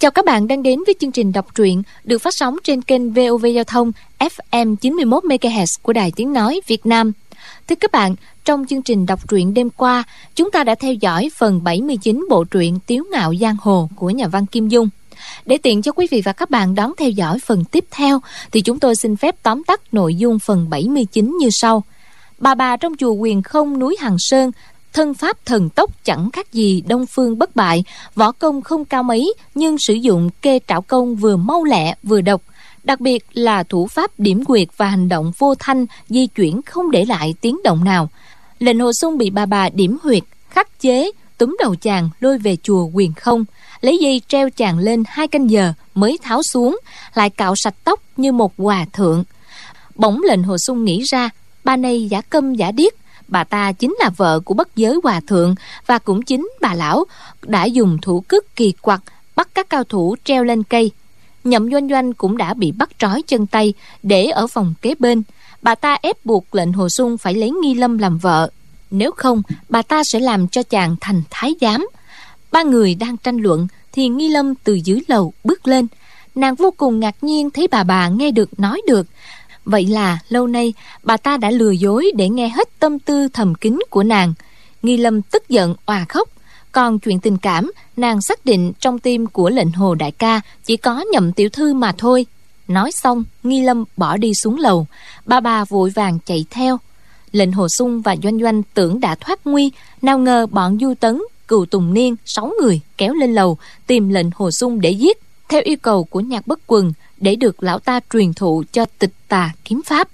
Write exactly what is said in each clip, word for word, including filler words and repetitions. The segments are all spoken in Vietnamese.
Chào các bạn đang đến với chương trình đọc truyện được phát sóng trên kênh vê o vê Giao thông ép em chín mươi mốt mê ga héc của Đài Tiếng Nói Việt Nam. Thưa các bạn, trong chương trình đọc truyện đêm qua, chúng ta đã theo dõi phần bảy mươi chín bộ truyện Tiếu Ngạo Giang Hồ của nhà văn Kim Dung. Để tiện cho quý vị và các bạn đón theo dõi phần tiếp theo, thì chúng tôi xin phép tóm tắt nội dung phần bảy mươi chín như sau. Bà bà trong chùa Huyền Không núi Hằng Sơn, thân pháp thần tốc chẳng khác gì Đông Phương Bất Bại, võ công không cao mấy nhưng sử dụng kê trảo công vừa mau lẹ vừa độc, đặc biệt là thủ pháp điểm quyệt và hành động vô thanh di chuyển không để lại tiếng động nào. Lệnh Hồ Xung bị bà bà điểm huyệt, khắc chế, túm đầu chàng lôi về chùa Huyền Không, lấy dây treo chàng lên hai canh giờ mới tháo xuống, lại cạo sạch tóc như một hòa thượng. Bỗng Lệnh Hồ Xung nghĩ ra, bà này giả câm giả điếc, bà ta chính là vợ của Bất Giới Hòa Thượng, và cũng chính bà lão đã dùng thủ cước kỳ quặc bắt các cao thủ treo lên cây. Nhậm Doanh Doanh cũng đã bị bắt trói chân tay để ở phòng kế bên. Bà ta ép buộc Lệnh Hồ Xung phải lấy Nghi Lâm làm vợ, nếu không bà ta sẽ làm cho chàng thành thái giám. Ba người đang tranh luận thì Nghi Lâm từ dưới lầu bước lên. Nàng vô cùng ngạc nhiên thấy bà bà nghe được nói được. Vậy là lâu nay bà ta đã lừa dối để nghe hết tâm tư thầm kín của nàng. Nghi Lâm tức giận òa khóc. Còn chuyện tình cảm, nàng xác định trong tim của Lệnh Hồ đại ca chỉ có Nhậm tiểu thư mà thôi. Nói xong, Nghi Lâm bỏ đi xuống lầu. Bà bà vội vàng chạy theo. Lệnh Hồ Xung và Doanh Doanh tưởng đã thoát nguy, nào ngờ bọn Du Tấn, Cừu Tùng Niên sáu người kéo lên lầu tìm Lệnh Hồ Xung để giết, theo yêu cầu của Nhạc Bất Quần, để được lão ta truyền thụ cho Tịch Tà kiếm pháp.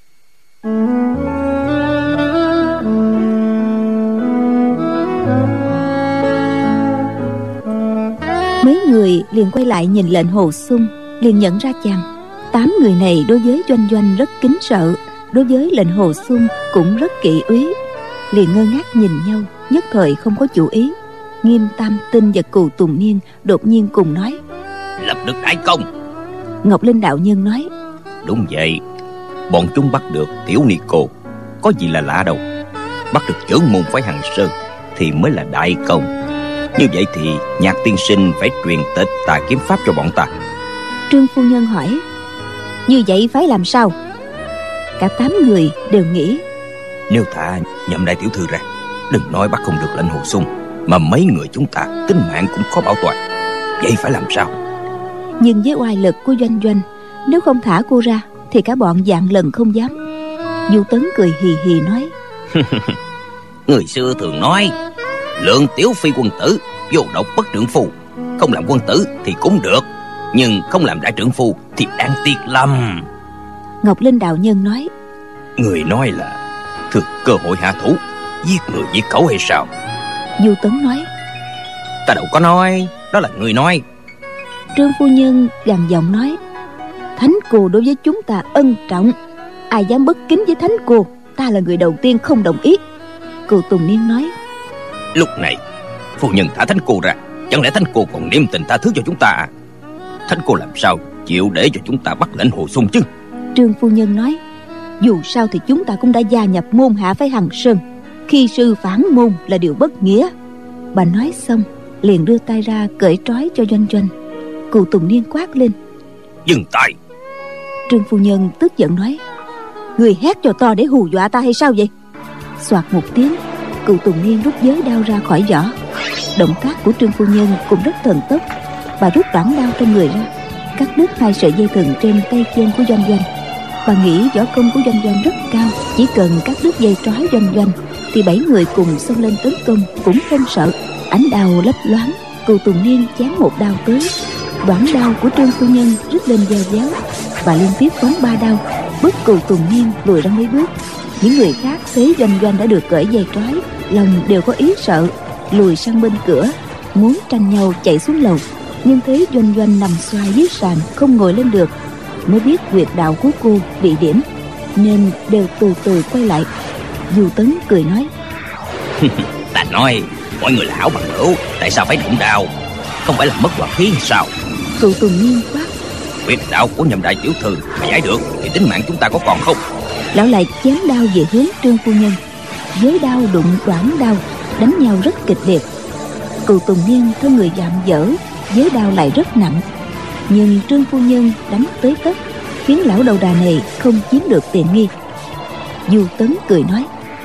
Mấy người liền quay lại nhìn Lệnh Hồ Xung, liền nhận ra chàng. Tám người này đối với Doanh Doanh rất kính sợ, đối với Lệnh Hồ Xung cũng rất kỵ úy. Liền ngơ ngác nhìn nhau, nhất thời không có chủ ý. Nghiêm Tam Tinh và Cừu Tùng Niên đột nhiên cùng nói: lập được đại công. Ngọc Linh đạo nhân nói: đúng vậy, bọn chúng bắt được Tiểu Ni Cô, có gì là lạ đâu. Bắt được trưởng môn phái Hằng Sơn thì mới là đại công. Như vậy thì Nhạc tiên sinh phải truyền Tịch Tà kiếm pháp cho bọn ta. Trương phu nhân hỏi: như vậy phải làm sao? Cả tám người đều nghĩ: nếu thả Nhậm đại tiểu thư ra, đừng nói bắt không được Lệnh Hồ Xung, mà mấy người chúng ta tính mạng cũng khó bảo toàn. Vậy phải làm sao? Nhưng với oai lực của Doanh Doanh, nếu không thả cô ra thì cả bọn vạn lần không dám. Du Tấn cười hì hì nói: người xưa thường nói lượng tiểu phi quân tử, vô độc bất trượng phu. Không làm quân tử thì cũng được, nhưng không làm đại trượng phu thì đáng tiếc lắm. Ngọc Linh đạo nhân nói: người nói là thừa cơ hội hạ thủ, giết người giết cẩu hay sao? Du Tấn nói: ta đâu có nói, đó là người nói. Trương phu nhân gằn giọng nói: thánh cô đối với chúng ta ân trọng, ai dám bất kính với thánh cô, ta là người đầu tiên không đồng ý. Cừu Tùng Niên nói: lúc này phu nhân thả thánh cô ra, chẳng lẽ thánh cô còn niệm tình tha thứ cho chúng ta à? Thánh cô làm sao chịu để cho chúng ta bắt Lệnh Hồ Xung chứ? Trương phu nhân nói: dù sao thì chúng ta cũng đã gia nhập môn hạ phái Hằng Sơn, khi sư phản môn là điều bất nghĩa. Bà nói xong liền đưa tay ra cởi trói cho Doanh Doanh. Cừu Tùng Niên quát lên: dừng tay! Trương phu nhân tức giận nói: người hét cho to để hù dọa ta hay sao vậy? Soạt một tiếng, Cừu Tùng Niên rút giới đao ra khỏi vỏ. Động tác của Trương phu nhân cũng rất thần tốc. Bà rút đoạn đao trong người ra, cắt đứt hai sợi dây thừng trên tay chân của Doanh Doanh. Bà nghĩ võ công của Doanh Doanh rất cao, chỉ cần cắt đứt dây trói Doanh Doanh thì bảy người cùng xông lên tấn công cũng không sợ. Ánh đao lấp loáng, Cừu Tùng Niên chém một đao tới, đoạn đao của Trương phu nhân rít lên dao déo. Bà liên tiếp phóng ba đao, bức Cừu Tùng Niên lùi ra mấy bước. Những người khác thấy Doanh Doanh đã được cởi dây trói, lòng đều có ý sợ, lùi sang bên cửa, muốn tranh nhau chạy xuống lầu. Nhưng thấy Doanh Doanh nằm xoài dưới sàn không ngồi lên được, mới biết huyệt đạo của cô bị điểm, nên đều từ từ quay lại. Du Tấn cười nói: ta nói mọi người là hảo bằng hữu, tại sao phải động đao? Không phải là mất hòa khí hay sao? Cừu Tùng Niên quát: huyệt đạo của Nhậm đại tiểu thư mà giải được thì tính mạng chúng ta có còn không? Lão lại chém đao về hướng Trương phu nhân. Giới đao đụng đoạn đao, đánh nhau rất kịch liệt. Cừu Tùng Niên thân người dạm dở, giới đao lại rất nặng, nhưng Trương phu nhân đánh tới tấp, khiến lão đầu đà này không chiếm được tiện nghi. Du Tấn cười nói: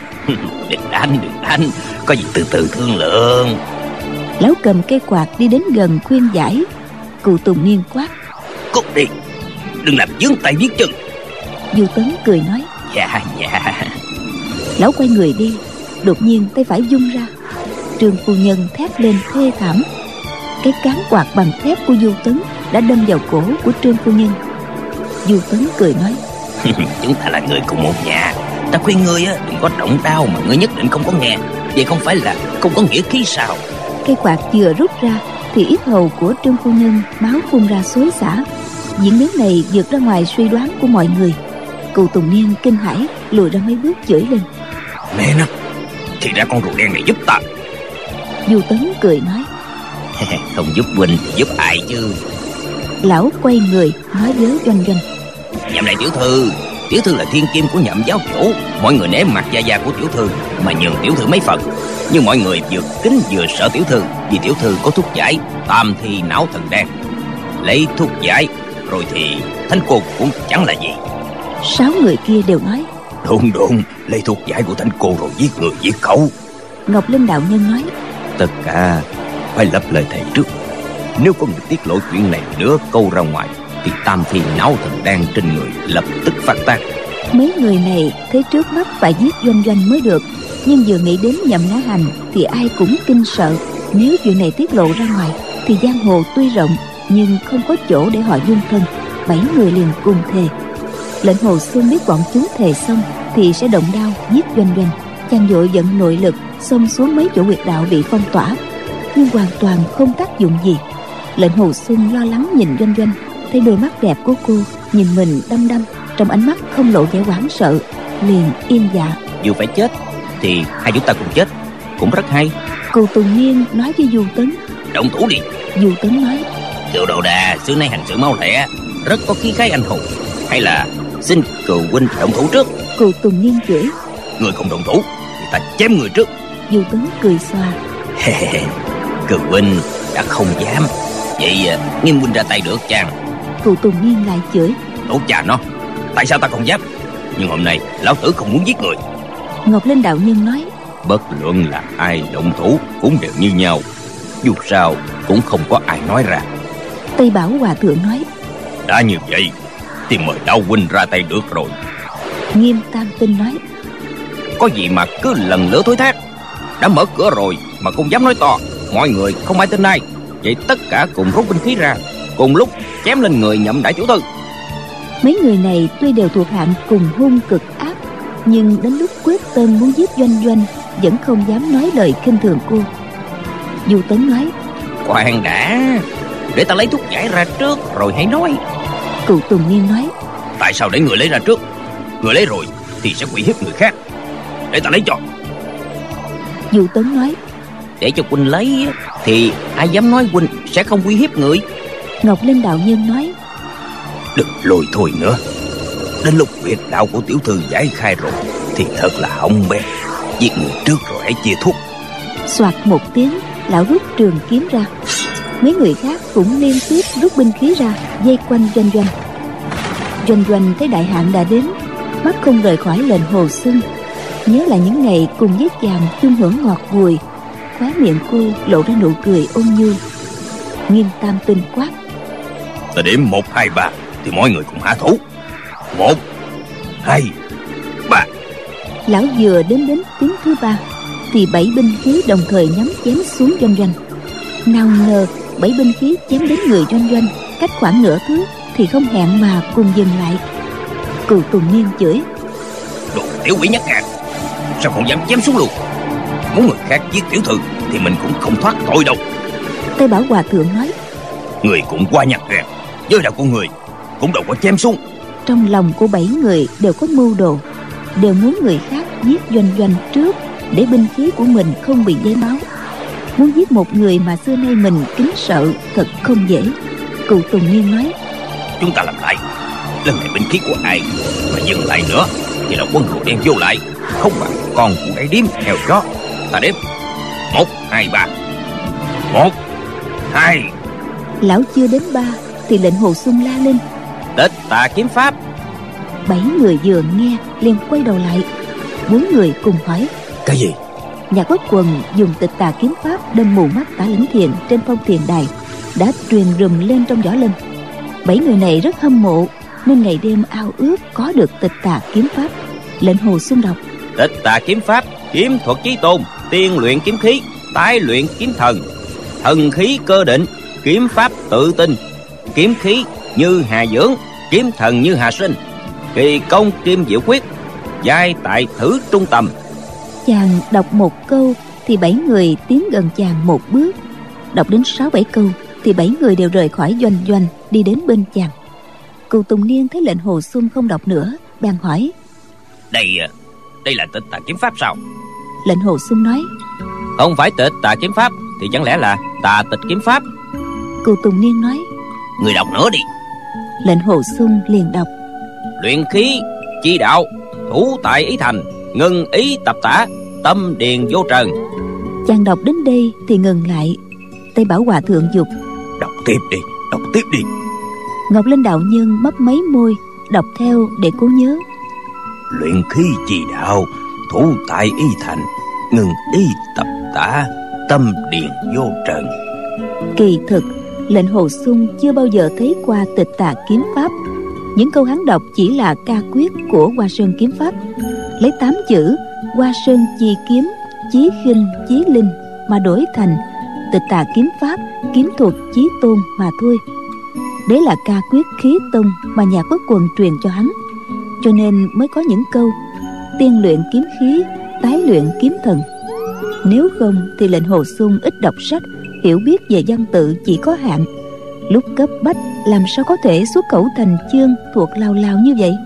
Đừng đánh, đừng đánh, có gì từ từ thương lượng. Lão cầm cây quạt đi đến gần khuyên giải. Cụ Tùng Niên quát: Cút đi, đừng làm vướng tay vướng chân. Du Tấn cười nói: Dạ dạ. Lão quay người đi, đột nhiên tay phải vung ra. Trương phu nhân thét lên thê thảm. Cái cán quạt bằng thép của Du Tấn đã đâm vào cổ của Trương phu nhân. Du Tấn cười nói: Chúng ta là người cùng một nhà, ta khuyên ngươi á, đừng có động đao mà ngươi nhất định không có nghe. Vậy không phải là không có nghĩa khí sao? Cây quạt vừa rút ra thì yết hầu của Trương phu nhân máu phun ra xối xả. Diễn biến này vượt ra ngoài suy đoán của mọi người. Cụ Tùng Niên kinh hãi lùi ra mấy bước chửi lên: Mẹ nó, thì ra con rùa đen này giúp ta. Du Tấn cười nói: Không giúp huynh thì giúp ai chứ? Lão quay người nói với Doanh Doanh: Nhậm đại tiểu thư, tiểu thư là thiên kim của Nhậm giáo chủ, mọi người nể mặt gia gia của tiểu thư mà nhường tiểu thư mấy phần. Nhưng mọi người vừa kính vừa sợ tiểu thư, vì tiểu thư có thuốc giải tam thi não thần đan. Lấy thuốc giải rồi thì thánh cô cũng chẳng là gì. Sáu người kia đều nói: Đúng đúng, lấy thuốc giải của thánh cô rồi giết người giết khẩu. Ngọc Linh đạo nhân nói: Tất cả phải lập lời thề trước. Nếu có người tiết lộ chuyện này nữa câu ra ngoài thì tam thi não thần đan trên người lập tức phát tác. Mấy người này thấy trước mắt phải giết Doanh Doanh mới được, nhưng vừa nghĩ đến Nhậm Lá Hành thì ai cũng kinh sợ. Nếu chuyện này tiết lộ ra ngoài thì giang hồ tuy rộng nhưng không có chỗ để họ dung thân. Bảy người liền cùng thề. Lệnh Hồ Xuân biết bọn chúng thề xong thì sẽ động đao giết Doanh Doanh. Chàng vội dẫn nội lực xông xuống mấy chỗ huyệt đạo bị phong tỏa, nhưng hoàn toàn không tác dụng gì. Lệnh Hồ Xuân lo lắng nhìn Doanh Doanh, thấy đôi mắt đẹp của cô nhìn mình đăm đăm, trong ánh mắt không lộ vẻ hoảng sợ, liền yên dạ: Dù phải chết thì hai chúng ta cùng chết, cũng rất hay. Cụ Tùng Niên nói với Du Tấn: Động thủ đi. Du Tấn nói: Cựu đầu đà xưa nay hành sự mau lẹ, rất có khí khái anh hùng. Hay là xin cựu huynh động thủ trước. Cụ Tùng Niên chửi: Người không động thủ thì ta chém người trước. Du Tấn cười xòa: Cựu huynh đã không dám, vậy nghiêm huynh ra tay được chàng. Cụ Tùng Niên lại chửi: Đổ cha nó, tại sao ta không dám? Nhưng hôm nay lão tử không muốn giết người. Ngọc Linh đạo nhân nói: Bất luận là ai động thủ cũng đều như nhau, dù sao cũng không có ai nói ra. Tây Bảo Hòa Thượng nói: Đã như vậy thì mời đạo huynh ra tay được rồi. Nghiêm Tam Tinh nói: Có gì mà cứ lần lữa thối thác. Đã mở cửa rồi mà không dám nói to, mọi người không ai tin ai. Vậy tất cả cùng rút binh khí ra, cùng lúc chém lên người Nhậm đại tiểu thư. Mấy người này tuy đều thuộc hạng cùng hung cực ác, nhưng đến lúc quyết tâm muốn giết Doanh Doanh vẫn không dám nói lời khinh thường cô. Du Tấn nói: Khoan đã, để ta lấy thuốc giải ra trước rồi hãy nói. Cụ Tùng Niên nói: Tại sao để người lấy ra trước? Người lấy rồi thì sẽ uy hiếp người khác. Để ta lấy cho. Du Tấn nói: Để cho huynh lấy thì ai dám nói huynh sẽ không uy hiếp người. Ngọc Linh đạo nhân nói: Đừng lôi thôi nữa. Đến lúc huyệt đạo của tiểu thư giải khai rồi thì thật là hỏng bét. Giết người trước rồi hãy chia thuốc. Soạt một tiếng, lão rút trường kiếm ra. Mấy người khác cũng liên tiếp rút binh khí ra vây quanh Doanh Doanh. Doanh Doanh thấy đại hạn đã đến, mắt không rời khỏi Lệnh Hồ Xuân, nhớ lại những ngày cùng với chàng chung hưởng ngọt bùi. Khóe miệng cô lộ ra nụ cười ôn nhu. Nghiêm Tam Tinh quát: Ta điểm một hai ba thì mọi người cùng hạ thủ. Một hai ba. Lão vừa đến đến tiếng thứ ba thì bảy binh khí đồng thời nhắm chém xuống Doanh Doanh. Nào ngờ bảy binh khí chém đến người Doanh Doanh cách khoảng nửa thước thì không hẹn mà cùng dừng lại. Cụ Tùng Niên chửi: Đồ tiểu quỷ nhát gan, sao không dám chém xuống luôn? Muốn người khác giết tiểu thư thì mình cũng không thoát tội đâu. Tây Bảo Hòa Thượng nói: Người cũng quá nhát gan, với đạo của người cũng đâu có chém xuống. Trong lòng của bảy người đều có mưu đồ, đều muốn người khác giết Doanh Doanh trước để binh khí của mình không bị dấy máu. Muốn giết một người mà xưa nay mình kính sợ thật không dễ. Cụ Tùng Niên nói: Chúng ta làm lại. Lần này binh khí của ai mà dừng lại nữa thì là quân rùa đen vô lại, không bằng con của cái điếm heo chó. Ta đếm một hai ba. Một hai Lão chưa đến ba thì lệnh Hồ Xuân la lên: Tịch Tà kiếm pháp. Bảy người vừa nghe liền quay đầu lại. Bốn người cùng hỏi: Cái gì? Nhạc Bất Quần dùng Tịch Tà kiếm pháp đâm mù mắt Tả Lĩnh Thiền trên phong thiền đài, đã truyền rùm lên trong võ lâm. Bảy người này rất hâm mộ, nên ngày đêm ao ước có được Tịch Tà kiếm pháp. Lệnh Hồ Xuân đọc: Tịch Tà kiếm pháp, kiếm thuật chí tôn, tiên luyện kiếm khí, tái luyện kiếm thần, thần khí cơ định, kiếm pháp tự tin, kiếm khí như hà dưỡng, kiếm thần như hà sinh, kỳ công kim diệu quyết, giai tại thử trung tầm. Chàng đọc một câu thì bảy người tiến gần chàng một bước. Đọc đến sáu bảy câu thì bảy người đều rời khỏi doanh doanh, đi đến bên chàng. Cừu Tùng Niên thấy lệnh Hồ Xuân không đọc nữa, bèn hỏi: Đây đây là Tịch Tà kiếm pháp sao? Lệnh Hồ Xuân nói: Không phải Tịch Tà kiếm pháp thì chẳng lẽ là Tà Tịch kiếm pháp? Cừu Tùng Niên nói: Người đọc nữa đi. Lệnh Hồ Xuân liền đọc: Luyện khí chi đạo, thủ tại ý thành, ngưng ý tập tả, tâm điền vô trần. Chàng đọc đến đây thì ngừng lại. Tây Bảo Hòa Thượng dục: Đọc tiếp đi, đọc tiếp đi. Ngọc Linh đạo nhân mấp máy môi, đọc theo để cố nhớ: Luyện khí chi đạo, thủ tại ý thành, ngưng ý tập tả, tâm điền vô trần. Kỳ thực lệnh Hồ Xuân chưa bao giờ thấy qua Tịch Tà kiếm pháp. Những câu hắn đọc chỉ là ca quyết của Hoa Sơn kiếm pháp, lấy tám chữ Hoa Sơn chi kiếm, chí khinh chí linh mà đổi thành Tịch Tà kiếm pháp, kiếm thuật chí tôn mà thôi. Đấy là ca quyết khí tông mà Nhạc Bất Quần truyền cho hắn, cho nên mới có những câu tiên luyện kiếm khí, tái luyện kiếm thần. Nếu không thì lệnh Hồ Xuân ít đọc sách, hiểu biết về văn tự chỉ có hạn. Lúc cấp bách làm sao có thể xuất khẩu thành chương thuộc lao lao như vậy.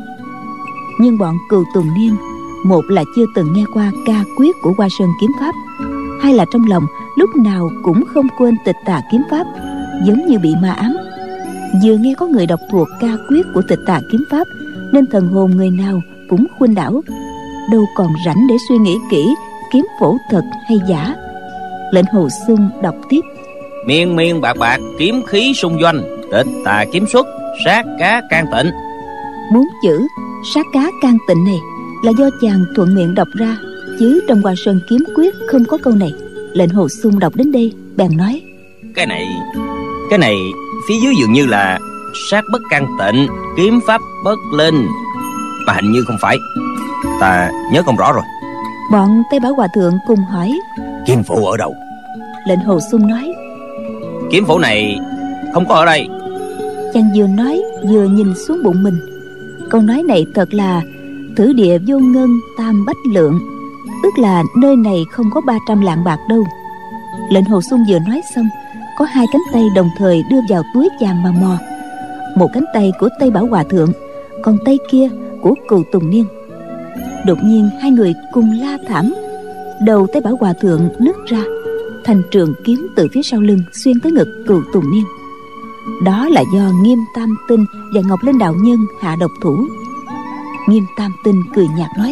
Nhưng bọn Cừu Tùng Niên, một là chưa từng nghe qua ca quyết của Hoa Sơn kiếm pháp, hai là trong lòng lúc nào cũng không quên Tịch Tà kiếm pháp, giống như bị ma ám. Vừa nghe có người đọc thuộc ca quyết của Tịch Tà kiếm pháp, nên thần hồn người nào cũng khuynh đảo, đâu còn rảnh để suy nghĩ kỹ kiếm phổ thật hay giả. Lệnh Hồ Xuân đọc tiếp: Miên miên bạc bạc, kiếm khí xung doanh, Tịch Tà kiếm xuất, sát cá can tịnh. Bốn chữ sát cá can tịnh này là do chàng thuận miệng đọc ra, chứ trong Hoa Sơn kiếm quyết không có câu này. Lệnh Hồ Xuân đọc đến đây bèn nói: Cái này Cái này phía dưới dường như là sát bất can tịnh, kiếm pháp bất linh, mà hình như không phải. Ta nhớ không rõ rồi. Bọn Tây Bảo Hòa Thượng cùng hỏi: Kiếm phổ ở đâu? Lệnh Hồ Xuân nói: Kiếm phổ này không có ở đây. Chàng vừa nói vừa nhìn xuống bụng mình. Câu nói này thật là thử địa vô ngân tam bách lượng, tức là nơi này không có ba trăm lạng bạc đâu. Lệnh Hồ Xuân vừa nói xong, có hai cánh tay đồng thời đưa vào túi chàng mà mò. Một cánh tay của Tây Bảo Hòa Thượng, còn tay kia của Cừu Tùng Niên. Đột nhiên hai người cùng la thảm. Đầu Tây Bảo Hòa Thượng nứt ra, thành trường kiếm từ phía sau lưng xuyên tới ngực Cừu Tùng Niên. Đó là do Nghiêm Tam Tinh và Ngọc Linh đạo nhân hạ độc thủ. Nghiêm Tam Tinh cười nhạt nói: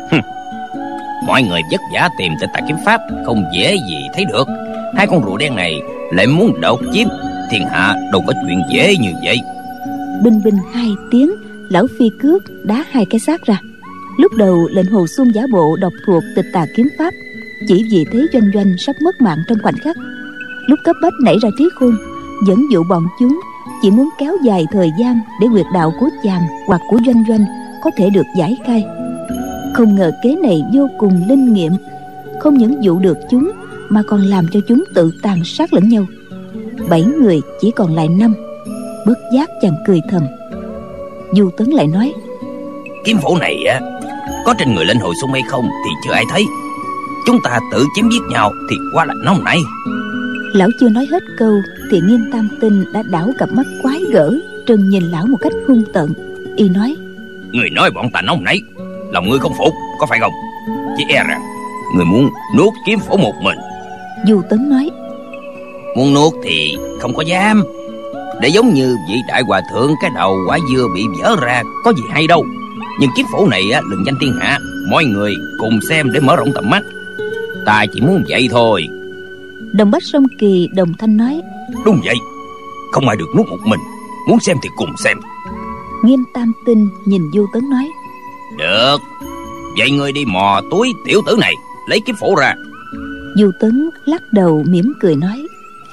Mọi người vất vả tìm Tịch Tà kiếm pháp không dễ gì thấy được. Hai con rùa đen này lại muốn độc chiếm thiên hạ, đâu có chuyện dễ như vậy. Binh binh hai tiếng, lão phi cước đá hai cái xác ra. Lúc đầu lệnh Hồ Xuân giả bộ đọc thuộc Tịch Tà kiếm pháp, chỉ vì thấy doanh doanh sắp mất mạng trong khoảnh khắc. Lúc cấp bách nảy ra trí khôn, dẫn dụ bọn chúng chỉ muốn kéo dài thời gian để huyệt đạo của chàng hoặc của doanh doanh có thể được giải khai. Không ngờ kế này vô cùng linh nghiệm, không những dụ được chúng mà còn làm cho chúng tự tàn sát lẫn nhau. Bảy người chỉ còn lại năm. Bất giác chàng cười thầm. Du Tấn lại nói: Kiếm phổ này á, có trên người lệnh Hồ Xuân hay không thì chưa ai thấy. Chúng ta tự chém giết nhau thì quá là nóng nảy. Lão chưa nói hết câu thì Nghiêm Tam Tinh đã đảo cặp mắt quái gở, trừng nhìn lão một cách hung tợn. Y nói: Người nói bọn ta nóng nảy, lòng ngươi không phục, có phải không? Chỉ e rằng người muốn nuốt kiếm phổ một mình. Du Tấn nói: Muốn nuốt thì không có dám. Để giống như vị đại hòa thượng cái đầu quả dưa bị vỡ ra có gì hay đâu. Nhưng kiếm phổ này á, lừng danh thiên hạ, mọi người cùng xem để mở rộng tầm mắt. Ta chỉ muốn vậy thôi. Đồng Bách Sông Kỳ đồng thanh nói: Đúng vậy. không ai được nuốt một mình. Muốn xem thì cùng xem. Nghiêm Tam Tinh nhìn Du Tấn nói: Được, vậy ngươi đi mò túi tiểu tử này, lấy kiếm phổ ra. Du Tấn lắc đầu mỉm cười nói: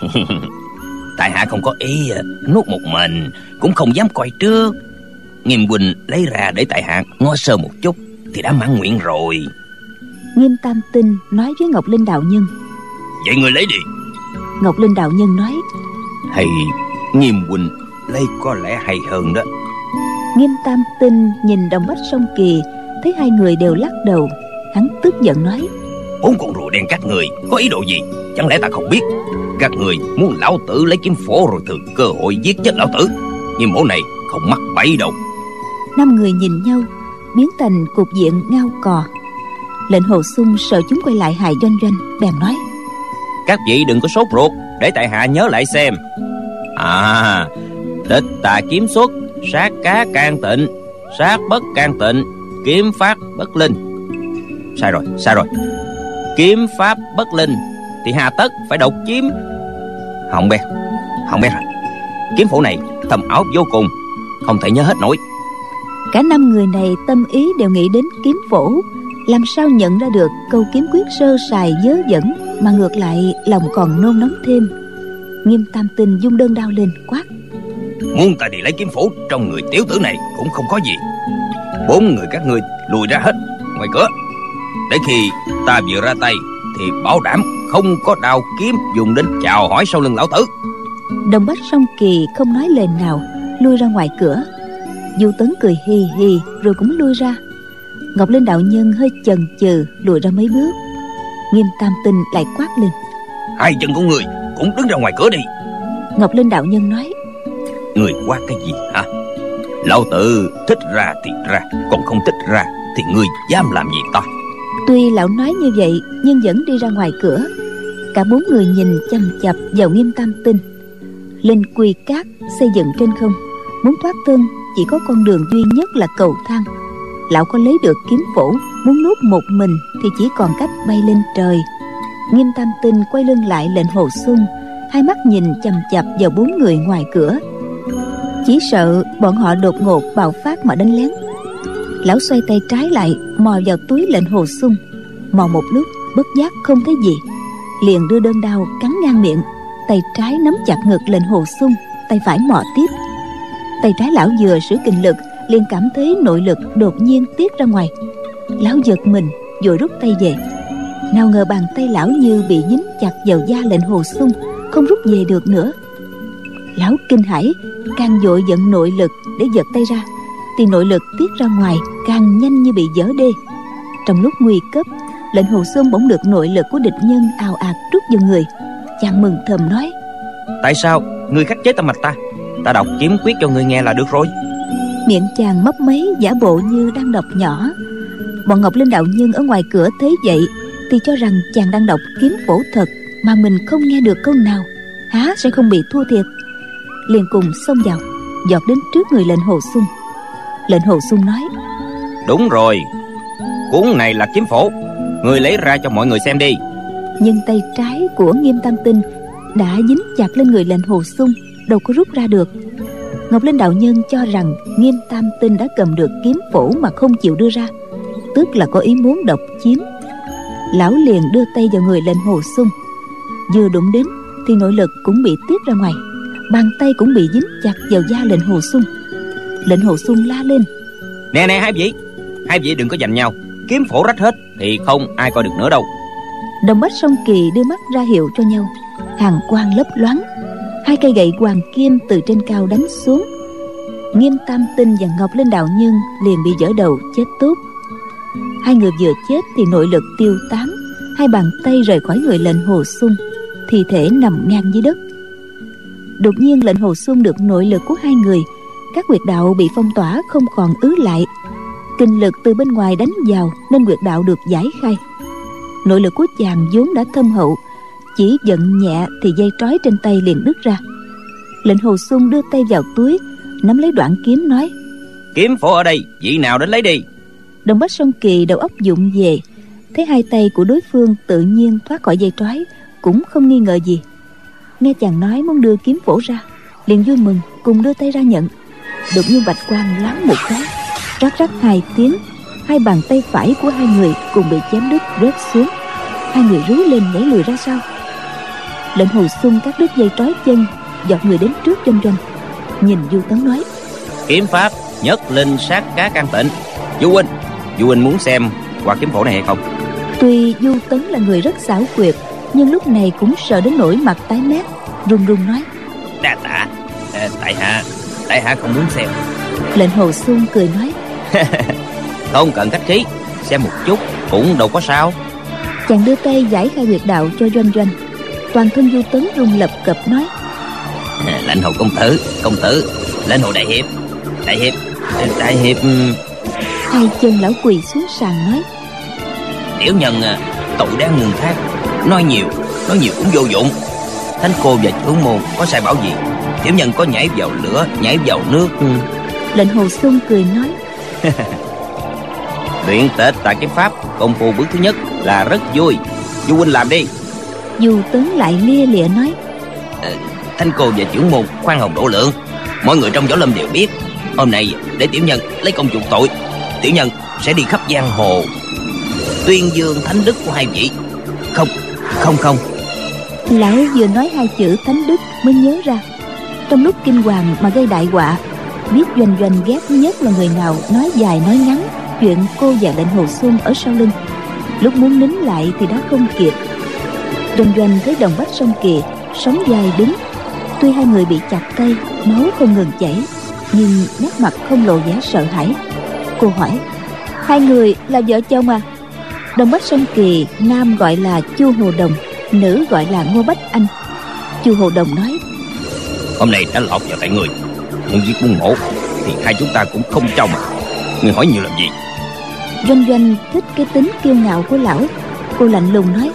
Tại hạ không có ý nuốt một mình, cũng không dám coi trước. Nghiêm huynh lấy ra để tại hạ ngó sơ một chút thì đã mãn nguyện rồi. Nghiêm Tam Tinh nói với Ngọc Linh đạo nhân: Vậy ngươi lấy đi. Ngọc Linh đạo nhân nói: Hay Nghiêm huynh lấy có lẽ hay hơn đó. Nghiêm Tam Tinh nhìn Đồng Bách Song Kỳ, thấy hai người đều lắc đầu, hắn tức giận nói: Bốn con rùa đen các người có ý đồ gì? Chẳng lẽ ta không biết? Các người muốn lão tử lấy kiếm phổ rồi thừa cơ hội giết chết lão tử. Nhưng mổ này không mắc bẫy đâu. Năm người nhìn nhau, biến thành cục diện ngao cò. Lệnh Hồ Xung sợ chúng quay lại hại Doanh Doanh, bèn nói: Các vị đừng có sốt ruột, để tại hạ nhớ lại xem. À, Tịch tà kiếm xuất, sát cá can tịnh, sát bất can tịnh, kiếm pháp bất linh. Sai rồi, sai rồi. Kiếm pháp bất linh thì hà tất phải độc chiếm. Không biết, không biết rồi. Kiếm phổ này thâm ảo vô cùng, không thể nhớ hết nổi. Cả năm người này tâm ý đều nghĩ đến kiếm phổ, làm sao nhận ra được câu kiếm quyết sơ sài dớ dẫn, mà ngược lại lòng còn nôn nóng thêm. Nghiêm Tam Tinh dung đơn đao lên quát: Muốn ta đi lấy kiếm phổ trong người tiểu tử này cũng không có gì. Bốn người các ngươi lùi ra hết ngoài cửa. Để khi ta vừa ra tay thì bảo đảm không có đao kiếm dùng đến chào hỏi sau lưng lão tử. Đồng Bách Song Kỳ không nói lời nào, lui ra ngoài cửa. Du Tấn cười hì hì rồi cũng lui ra. Ngọc Linh đạo nhân hơi chần chừ lùi ra mấy bước. Nghiêm Tam Tinh lại quát lên: Hai chân của người cũng đứng ra ngoài cửa đi. Ngọc Linh đạo nhân nói: Người quát cái gì hả? Lão tử thích ra thì ra, còn không thích ra thì người dám làm gì ta? Tuy lão nói như vậy nhưng vẫn đi ra ngoài cửa. Cả bốn người nhìn chằm chặp vào Nghiêm Tam Tinh. Linh quy cát xây dựng trên không, muốn thoát thân chỉ có con đường duy nhất là cầu thang. Lão có lấy được kiếm phổ, muốn nuốt một mình thì chỉ còn cách bay lên trời. Nghiêm Tam Tinh quay lưng lại Lệnh Hồ Xung, hai mắt nhìn chằm chặp vào bốn người ngoài cửa, chỉ sợ bọn họ đột ngột bạo phát mà đánh lén. Lão xoay tay trái lại mò vào túi Lệnh Hồ Xung, mò một lúc bất giác không thấy gì, liền đưa đơn đao cắn ngang miệng, tay trái nắm chặt ngực Lệnh Hồ Xung, tay phải mò tiếp. Tay trái lão vừa sử kình lực liền cảm thấy nội lực đột nhiên tiết ra ngoài. Lão giật mình vội rút tay về. Nào ngờ bàn tay lão như bị dính chặt vào da Lệnh Hồ Xung, không rút về được nữa. Lão kinh hãi, càng vội vận nội lực để giật tay ra, thì nội lực tiết ra ngoài càng nhanh như bị vỡ đê. Trong lúc nguy cấp, Lệnh Hồ Xung bỗng được nội lực của địch nhân ào ạt trút vào người. Chàng mừng thầm nói: Tại sao ngươi khắc chế tâm mạch ta? Ta đọc kiếm quyết cho ngươi nghe là được rồi. Miệng chàng mấp máy giả bộ như đang đọc nhỏ. Bọn Ngọc Linh đạo nhân ở ngoài cửa thấy vậy thì cho rằng chàng đang đọc kiếm phổ thật, mà mình không nghe được câu nào, há sẽ không bị thua thiệt. Liền cùng xông vào, giọt đến trước người Lệnh Hồ Xung. Lệnh Hồ Xung nói: Đúng rồi, cuốn này là kiếm phổ, ngươi lấy ra cho mọi người xem đi. Nhưng tay trái của Nghiêm Tam Tinh đã dính chặt lên người Lệnh Hồ Xung, đâu có rút ra được. Ngọc Linh đạo nhân cho rằng Nghiêm Tam Tinh đã cầm được kiếm phổ mà không chịu đưa ra, tức là có ý muốn độc chiếm. Lão liền đưa tay vào người Lệnh Hồ Xung, vừa đụng đến thì nội lực cũng bị tiết ra ngoài, bàn tay cũng bị dính chặt vào da Lệnh Hồ Xung. Lệnh Hồ Xung la lên: Nè nè hai vị, hai vị đừng có giành nhau, kiếm phổ rách hết thì không ai coi được nữa đâu. Đồng Bách Song Kỳ đưa mắt ra hiệu cho nhau, hàn quang lấp loáng, hai cây gậy hoàng kim từ trên cao đánh xuống. Nghiêm Tam Tinh và Ngọc Linh đạo nhân liền bị vỡ đầu chết tốt. Hai người vừa chết thì nội lực tiêu tán, hai bàn tay rời khỏi người Lệnh Hồ Xung, thi thể nằm ngang dưới đất. Đột nhiên Lệnh Hồ Xung được nội lực của hai người, các huyệt đạo bị phong tỏa không còn ứ lại. Kinh lực từ bên ngoài đánh vào nên huyệt đạo được giải khai. Nội lực của chàng vốn đã thâm hậu, chỉ giận nhẹ thì dây trói trên tay liền đứt ra. Lệnh Hồ Xung đưa tay vào túi, nắm lấy đoạn kiếm nói: Kiếm phổ ở đây, vị nào đến lấy đi. Đồng Bách Song Kỳ đầu óc dụng về, thấy hai tay của đối phương tự nhiên thoát khỏi dây trói, cũng không nghi ngờ gì. Nghe chàng nói muốn đưa kiếm phổ ra, liền vui mừng cùng đưa tay ra nhận. Đột nhiên bạch quang loáng một cái, rắc rắc hai tiếng, hai bàn tay phải của hai người cùng bị chém đứt rớt xuống. Hai người rú lên nhảy lùi ra sau. Lệnh Hồ Xuân cắt đứt dây trói chân, dọt người đến trước Doanh Doanh, nhìn Du Tấn nói: Kiếm pháp nhất linh sát cá can tịnh. Du huynh, Du huynh muốn xem qua kiếm phổ này hay không? Tuy Du Tấn là người rất xảo quyệt, nhưng lúc này cũng sợ đến nỗi mặt tái mét, run run nói: Đa tạ, à, tại hạ tại hạ không muốn xem. Lệnh Hồ Xuân cười nói: Không cần khách khí, xem một chút cũng đâu có sao. Chàng đưa tay giải khai huyệt đạo cho Doanh Doanh. Toàn thân Du Tấn run lập cập nói: à, Lệnh Hồ công tử, công tử, Lệnh Hồ đại hiệp, đại hiệp, đại hiệp. Hai chân lão quỳ xuống sàn nói: Tiểu nhân tội đáng ngừng thác, nói nhiều nói nhiều cũng vô dụng. Thánh cô và trưởng môn có sai bảo gì, tiểu nhân có nhảy vào lửa nhảy vào nước. Lệnh Hồ Xuân cười nói: Luyện tết tại kiếm pháp công phu bước thứ nhất là rất vui, Du huynh làm đi. Du Tấn lại lia lịa nói: à, Thánh cô và trưởng môn khoan hồng độ lượng, mọi người trong võ lâm đều biết. Hôm nay để tiểu nhân lấy công chuộc tội, tiểu nhân sẽ đi khắp giang hồ tuyên dương thánh đức của hai vị. Không, không, không. Lão vừa nói hai chữ thánh đức mới nhớ ra, trong lúc kinh hoàng mà gây đại họa, biết Doanh Doanh ghét nhất là người nào nói dài nói ngắn chuyện cô và Lệnh Hồ Xuân ở sau lưng. Lúc muốn nín lại thì đã không kịp. Doanh Doanh thấy Đồng Bách Song Kỳ sống dài đứng, tuy hai người bị chặt cây, máu không ngừng chảy, nhưng nét mặt không lộ vẻ sợ hãi. Cô hỏi: Hai người là vợ chồng à? Đồng Bách Song Kỳ nam gọi là Chu Hồ Đồng, nữ gọi là Ngô Bách Anh. Chu Hồ Đồng nói: Hôm nay đã lọt vào tay người, muốn giết muốn mổ thì hai chúng ta cũng không cho mà. Người hỏi nhiều làm gì? Doanh Doanh thích cái tính kiêu ngạo của lão. Cô lạnh lùng nói: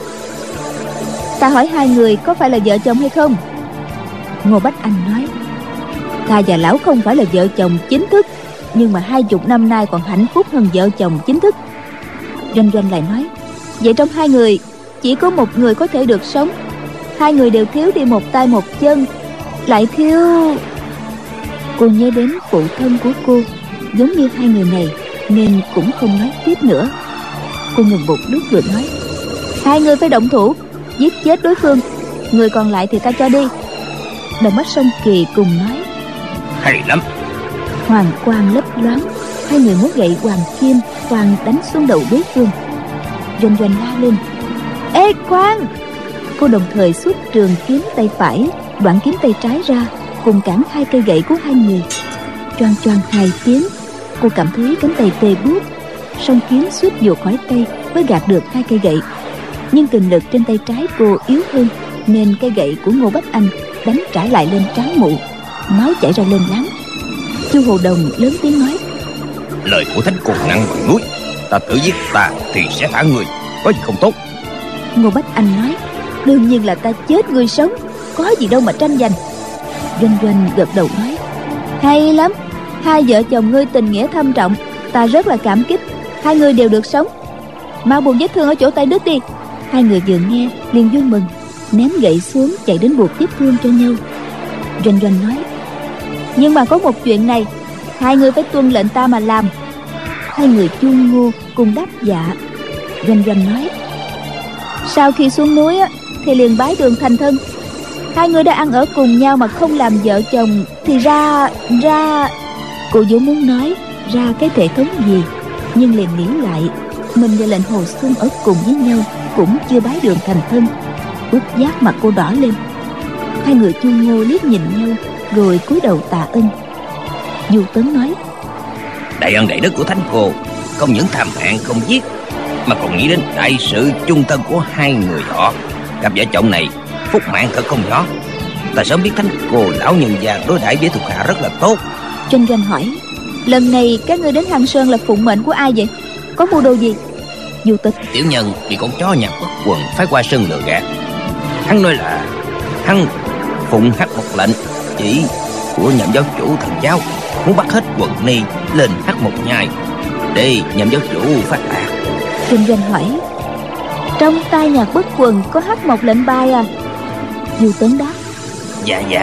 Ta hỏi hai người có phải là vợ chồng hay không? Ngô Bách Anh nói: Ta và lão không phải là vợ chồng chính thức, nhưng mà hai chục năm nay còn hạnh phúc hơn vợ chồng chính thức. Doanh Doanh lại nói: Vậy trong hai người chỉ có một người có thể được sống, hai người đều thiếu đi một tay một chân, lại thiếu... Cô nhớ đến phụ thân của cô giống như hai người này, nên cũng không nói tiếp nữa. Cô ngừng một lúc rồi nói: Hai người phải động thủ giết chết đối phương, người còn lại thì ta cho đi. Đồng Bách Song Kỳ cùng nói: Hay lắm. Hoàng quang lấp loáng, hai người múa gậy hoàng kim toàn đánh xuống đầu đối phương. Doanh Doanh la lên: Ê khoan! Cô đồng thời xuất trường kiếm tay phải, đoạn kiếm tay trái ra, cùng cản hai cây gậy của hai người. Choang choang hai tiếng, cô cảm thấy cánh tay tê buốt, song kiếm suýt vụt khỏi tay mới gạt được hai cây gậy. Nhưng kình lực trên tay trái cô yếu hơn, nên cây gậy của Ngô Bách Anh đánh trả lại lên trán mụ, máu chảy ra lên láng. Chu Hồ Đồng lớn tiếng nói: Lời của thánh cô nặng bằng núi, ta tự giết ta thì sẽ thả người, có gì không tốt? Ngô Bách Anh nói: Đương nhiên là ta chết người sống, có gì đâu mà tranh giành. Doanh Doanh gật đầu nói: Hay lắm, hai vợ chồng ngươi tình nghĩa thâm trọng, ta rất là cảm kích. Hai người đều được sống, mau buộc vết thương ở chỗ tay đứt đi. Hai người vừa nghe liền vui mừng, ném gậy xuống chạy đến buộc vết thương cho nhau. Doanh Doanh nói: Nhưng mà có một chuyện này, hai người phải tuân lệnh ta mà làm. Hai người Chu Ngô cùng đáp dạ. Doanh Doanh nói: Sau khi xuống núi á, thì liền bái đường thành thân. Hai người đã ăn ở cùng nhau mà không làm vợ chồng thì ra ra cô vốn muốn nói ra cái thể thống gì, nhưng liền nghĩ lại, mình và Lệnh Hồ Xuân ở cùng với nhau cũng chưa bái đường thành thân. Bất giác mặt cô đỏ lên. Hai người Chu Ngô liếc nhìn nhau rồi cúi đầu tạ ơn. Du Tấn nói: Đại ân đại đức của thánh cô không những tham hạn không giết, mà còn nghĩ đến đại sự chung thân của hai người họ. Cặp vợ chồng này phúc mạng thật không nhỏ. Ta sớm biết thánh cô lão nhân gia đối đãi với thuộc hạ rất là tốt. Doanh Doanh hỏi: Lần này các ngươi đến Hằng Sơn là phụng mệnh của ai vậy? Có mưu đồ gì? Du Tấn: Tiểu nhân bị con chó nhà Bất Quần phái qua sơn lừa gạt. Hắn nói là hắn phụng Hắc Mộc lệnh chỉ của nhậm giáo chủ thần giáo, muốn bắt hết quần ni lên Hắc Mộc nhai để nhậm giáo chủ phát đạt. Doanh Doanh hỏi: Trong tay Nhạc Bất Quần có Hắc Mộc lệnh bài à? Du Tấn đáp: Dạ dạ,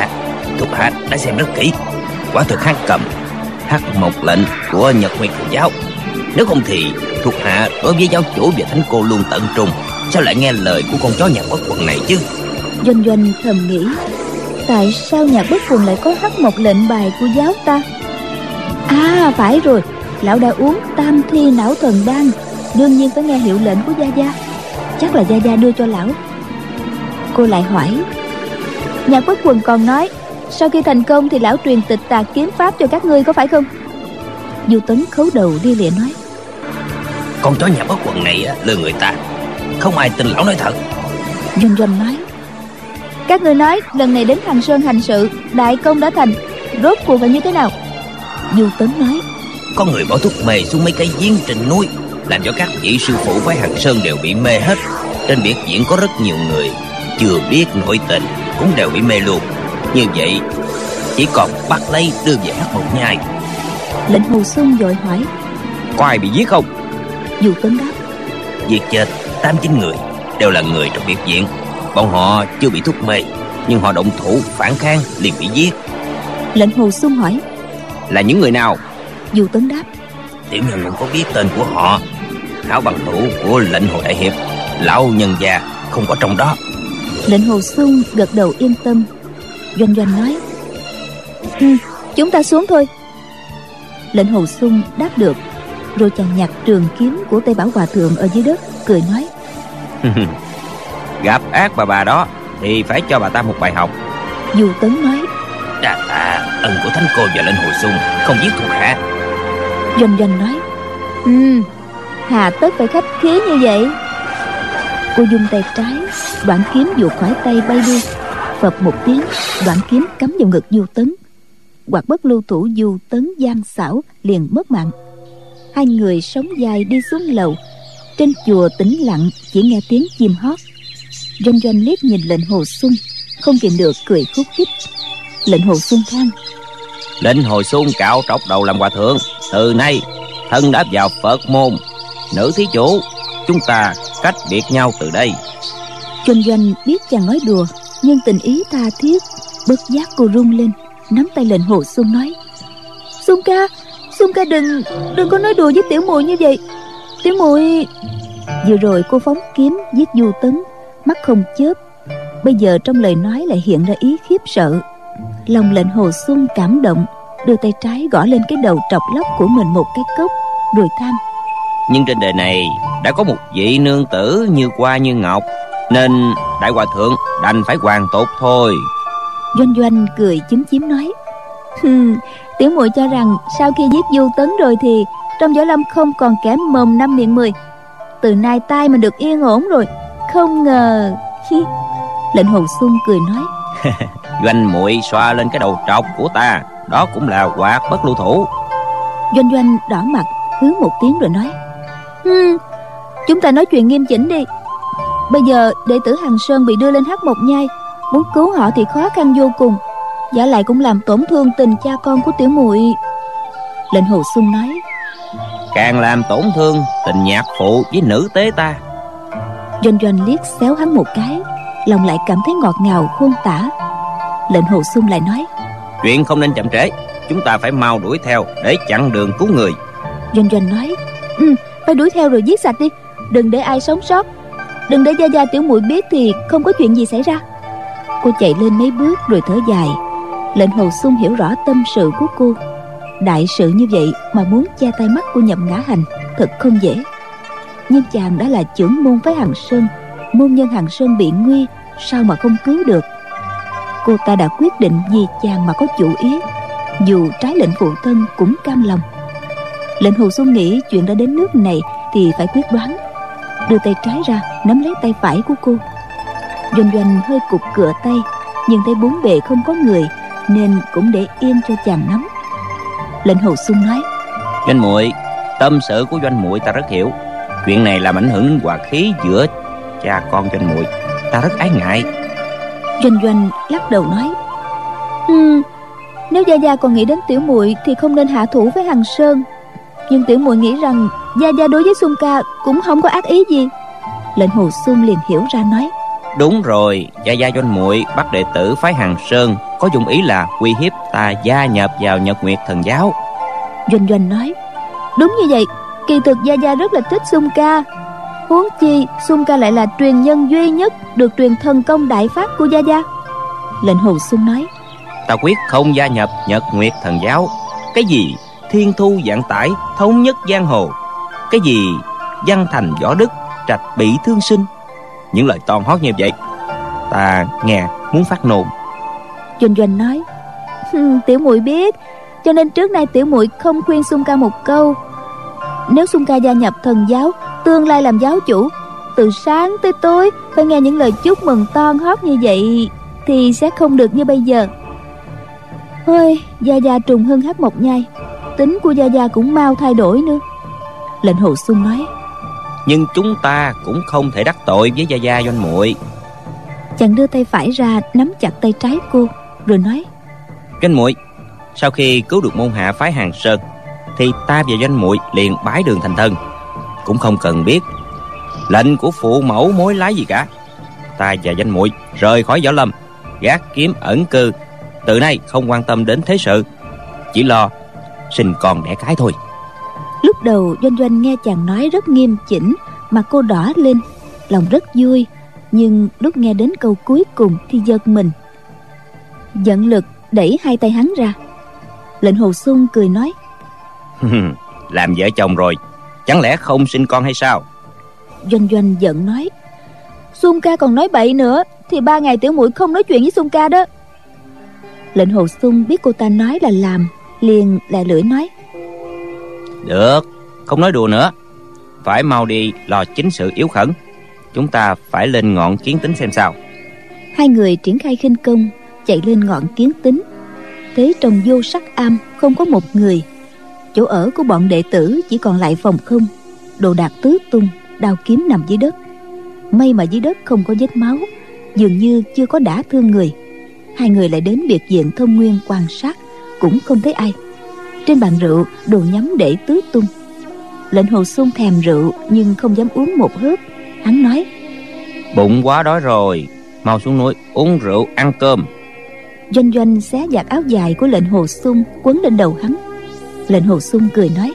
Thuộc hạ đã xem rất kỹ, quả thực hắn cầm hắc mộc lệnh của Nhật Nguyệt Thần giáo. Nếu không thì thuộc hạ đối với giáo chủ và thánh cô luôn tận trung, sao lại nghe lời của con chó nhà bất quần này chứ? Doanh Doanh thầm nghĩ, tại sao nhà bất quần lại có hắc mộc lệnh bài của giáo ta? À phải rồi, lão đã uống tam thi não thần đan, đương nhiên phải nghe hiệu lệnh của gia gia. Chắc là gia gia đưa cho lão. Cô lại hỏi, nhà bất quần còn nói sau khi thành công thì lão truyền tịch tà kiếm pháp cho các ngươi, có phải không? Du Tấn khấu đầu đi lịa nói, con chó nhà bất quần này lừa người ta, không ai tin lão nói thật. Doanh Doanh nói, các ngươi nói lần này đến Hằng Sơn hành sự, đại công đã thành, rốt cuộc là như thế nào? Du Tấn nói, có người bỏ thuốc mê xuống mấy cái giếng trên núi, làm cho các vị sư phụ phái Hằng Sơn đều bị mê hết. Trên biệt viện có rất nhiều người chưa biết nội tình cũng đều bị mê luôn. Như vậy chỉ còn bắt lấy đưa về Hắc Mộc Nhai. Lệnh Hồ Xuân vội hỏi, có ai bị giết không? Du Tấn đáp, Giết chết tám chín người, đều là người trong biệt viện. Bọn họ chưa bị thuốc mê, nhưng họ động thủ phản kháng liền bị giết. Lệnh Hồ Xuân hỏi, là những người nào? Du Tấn đáp, tiểu nhân không có biết tên của họ. Hảo bằng hữu của lệnh Hồ đại hiệp, lão nhân gia không có trong đó. Lệnh Hồ Xuân gật đầu yên tâm. Doanh Doanh nói, ừ, chúng ta xuống thôi. Lệnh Hồ Xuân đáp được, rồi chàng nhặt trường kiếm của Tây Bảo Hòa Thượng ở dưới đất, cười nói, gặp ác bà bà đó thì phải cho bà ta một bài học. Du Tấn nói, đa tạ ân của thánh cô và lệnh Hồ Xuân không giết thuộc hạ. Doanh Doanh nói, ừ, hà tất phải khách khí như vậy. Cô dùng tay trái, đoạn kiếm vụt khỏi tay bay đi, phập một tiếng, đoạn kiếm cắm vào ngực Du Tấn. Hoặc bất lưu thủ Du Tấn gian xảo liền mất mạng. Hai người sống dài đi xuống lầu. Trên chùa tĩnh lặng, chỉ nghe tiếng chim hót. Doanh Doanh liếc nhìn lệnh Hồ Xuân, không kìm được cười khúc khích. Lệnh Hồ Xuân than, lệnh Hồ Xuân cạo trọc đầu làm hòa thượng, từ nay thân đã vào Phật môn. Nữ thí chủ, chúng ta cách biệt nhau từ đây. Doanh Doanh biết chàng nói đùa, nhưng tình ý tha thiết, bất giác cô rung lên, nắm tay lệnh Hồ Xuân nói, Xuân ca, Xuân ca đừng đừng có nói đùa với tiểu muội như vậy. Tiểu muội... Vừa rồi cô phóng kiếm giết Du Tấn, mắt không chớp, bây giờ trong lời nói lại hiện ra ý khiếp sợ. Lòng lệnh Hồ Xuân cảm động, đưa tay trái gõ lên cái đầu trọc lóc của mình một cái cốc, rồi than, nhưng trên đời này đã có một vị nương tử như hoa như ngọc, nên đại hòa thượng đành phải hoàn tột thôi. Doanh Doanh cười chúm chím nói, tiểu muội cho rằng sau khi giết Du Tấn rồi thì trong võ lâm không còn kẻ mồm năm miệng mười, từ nay tai mình được yên ổn rồi. Không ngờ. Lệnh Hồ Xuân cười nói, Doanh muội xoa lên cái đầu trọc của ta, đó cũng là hoạt bất lưu thủ. Doanh Doanh đỏ mặt hứ một tiếng rồi nói, hmm, chúng ta nói chuyện nghiêm chỉnh đi. Bây giờ đệ tử Hằng Sơn bị đưa lên Hắc Mộc Nhai, muốn cứu họ thì khó khăn vô cùng, giả lại cũng làm tổn thương tình cha con của tiểu muội. Lệnh Hồ Xuân nói, càng làm tổn thương tình nhạc phụ với nữ tế ta. Doanh Doanh liếc xéo hắn một cái, lòng lại cảm thấy ngọt ngào khôn tả. Lệnh Hồ Xuân lại nói, chuyện không nên chậm trễ, chúng ta phải mau đuổi theo để chặn đường cứu người. Doanh Doanh nói, ừ, phải đuổi theo rồi giết sạch đi, đừng để ai sống sót, đừng để gia gia tiểu muội biết thì không có chuyện gì xảy ra. Cô chạy lên mấy bước rồi thở dài. Lệnh Hồ Xuân hiểu rõ tâm sự của cô. Đại sự như vậy mà muốn che tay mắt của Nhậm Ngã Hành thật không dễ. Nhưng chàng đã là trưởng môn phái Hằng Sơn, môn nhân Hằng Sơn bị nguy, sao mà không cứu được. Cô ta đã quyết định vì chàng mà có chủ ý, dù trái lệnh phụ thân cũng cam lòng. Lệnh Hồ Xuân nghĩ chuyện đã đến nước này thì phải quyết đoán, đưa tay trái ra nắm lấy tay phải của cô. Doanh Doanh hơi cụp cựa tay, nhưng thấy bốn bề không có người nên cũng để yên cho chàng nắm. Lệnh Hồ Xuân nói, Doanh muội, tâm sự của Doanh muội ta rất hiểu. Chuyện này làm ảnh hưởng đến hòa khí giữa cha con Doanh muội, ta rất ái ngại. Doanh Doanh lắc đầu nói, hmm, nếu gia gia còn nghĩ đến tiểu muội thì không nên hạ thủ với Hằng Sơn. Nhưng tiểu muội nghĩ rằng gia gia đối với Xuân ca cũng không có ác ý gì. Lệnh Hồ Xuân liền hiểu ra nói, đúng rồi, gia gia Doanh muội bắt đệ tử phái Hằng Sơn có dụng ý là uy hiếp ta gia nhập vào Nhật Nguyệt Thần giáo. Doanh Doanh nói: Đúng như vậy, kỳ thực Gia Gia rất là thích Xung Ca. Huống chi Xung Ca lại là truyền nhân duy nhất được truyền thần công đại pháp của Gia Gia. Lệnh Hồ Xuân nói: Ta quyết không gia nhập Nhật Nguyệt Thần giáo. Cái gì thiên thu vạn tải, thống nhất giang hồ, cái gì văn thành võ đức, trạch bị thương sinh, những lời toan hót như vậy ta nghe muốn phát nôn. Doanh Doanh nói: Tiểu muội biết, cho nên trước nay tiểu muội không khuyên Xung Ca một câu. Nếu Xung Ca gia nhập thần giáo, tương lai làm giáo chủ, từ sáng tới tối phải nghe những lời chúc mừng toan hót như vậy thì sẽ không được như bây giờ. Ôi, Gia Gia trùng hưng hắc một nhai, tính của Gia Gia cũng mau thay đổi nữa. Lệnh Hồ Xuân nói: Nhưng chúng ta cũng không thể đắc tội với Gia Gia Doanh muội. Chàng đưa tay phải ra nắm chặt tay trái cô, rồi nói: Doanh muội, sau khi cứu được môn hạ phái Hàng Sơn thì ta và Doanh muội liền bái đường thành thân, cũng không cần biết lệnh của phụ mẫu mối lái gì cả. Ta và Doanh muội rời khỏi võ lâm, gác kiếm ẩn cư, từ nay không quan tâm đến thế sự, chỉ lo sinh con đẻ cái thôi. Lúc đầu Doanh Doanh nghe chàng nói rất nghiêm chỉnh, mà cô đỏ lên, lòng rất vui. Nhưng lúc nghe đến câu cuối cùng thì giật mình, giận lực đẩy hai tay hắn ra. Lệnh Hồ Xuân cười nói: Làm vợ chồng rồi, chẳng lẽ không sinh con hay sao? Doanh Doanh giận nói: Xung Ca còn nói bậy nữa thì ba ngày tiểu muội không nói chuyện với Xung Ca đó. Lệnh Hồ Xuân biết cô ta nói là làm, liền lẹ lưỡi nói: Được, không nói đùa nữa, phải mau đi lo chính sự yếu khẩn. Chúng ta phải lên ngọn Kiến Tính xem sao. Hai người triển khai khinh công chạy lên ngọn Kiến Tính. Thế trong vô sắc am không có một người. Chỗ ở của bọn đệ tử chỉ còn lại phòng không, đồ đạc tứ tung, đao kiếm nằm dưới đất. May mà dưới đất không có vết máu, dường như chưa có đả thương người. Hai người lại đến biệt viện Thông Nguyên quan sát, cũng không thấy ai. Trên bàn rượu, đồ nhắm để tứ tung. Lệnh Hồ Xuân thèm rượu nhưng không dám uống một hớp. Hắn nói: Bụng quá đói rồi, mau xuống núi uống rượu ăn cơm. Doanh Doanh xé vạt áo dài của Lệnh Hồ Xuân quấn lên đầu hắn. Lệnh Hồ Xuân cười nói: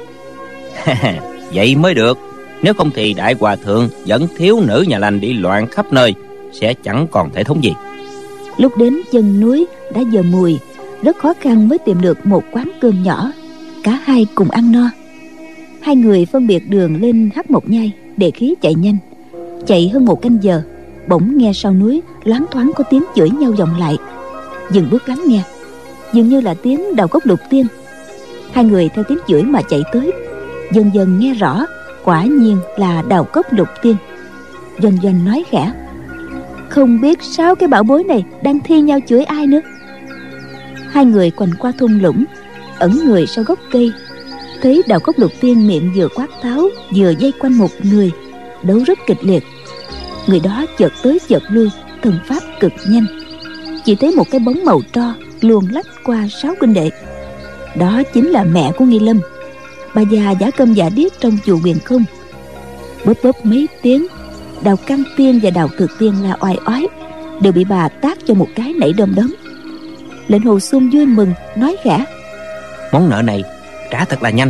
Vậy mới được, nếu không thì đại hòa thượng dẫn thiếu nữ nhà lành đi loạn khắp nơi, sẽ chẳng còn thể thống gì. Lúc đến chân núi đã giờ mùi, rất khó khăn mới tìm được một quán cơm nhỏ. Cả hai cùng ăn no. Hai người phân biệt đường lên Hắc Một Nhai để khí chạy nhanh. Chạy hơn một canh giờ, bỗng nghe sau núi loáng thoáng có tiếng chửi nhau vọng lại. Dừng bước lắng nghe, dường như là tiếng Đào Cốc Lục Tiên. Hai người theo tiếng chửi mà chạy tới, dần dần nghe rõ, quả nhiên là Đào Cốc Lục Tiên. Doanh Doanh nói khẽ: Không biết sáu cái bảo bối này đang thi nhau chửi ai nữa. Hai người quanh qua thung lũng, ẩn người sau gốc cây, thấy Đào Cốc Lục Tiên miệng vừa quát tháo vừa dây quanh một người, đấu rất kịch liệt. Người đó chợt tới chợt lui, thần pháp cực nhanh. Chỉ thấy một cái bóng màu tro luồn lách qua sáu huynh đệ. Đó chính là mẹ của Nghi Lâm, bà già giả câm giả điếc trong chùa Huyền Không. Bóp bóp mấy tiếng, Đào Căn Tiên và Đào Thực Tiên la oai oái, đều bị bà tát cho một cái nảy đom đóm. Lệnh Hồ Xuân vui mừng nói khẽ: Món nợ này trả thật là nhanh,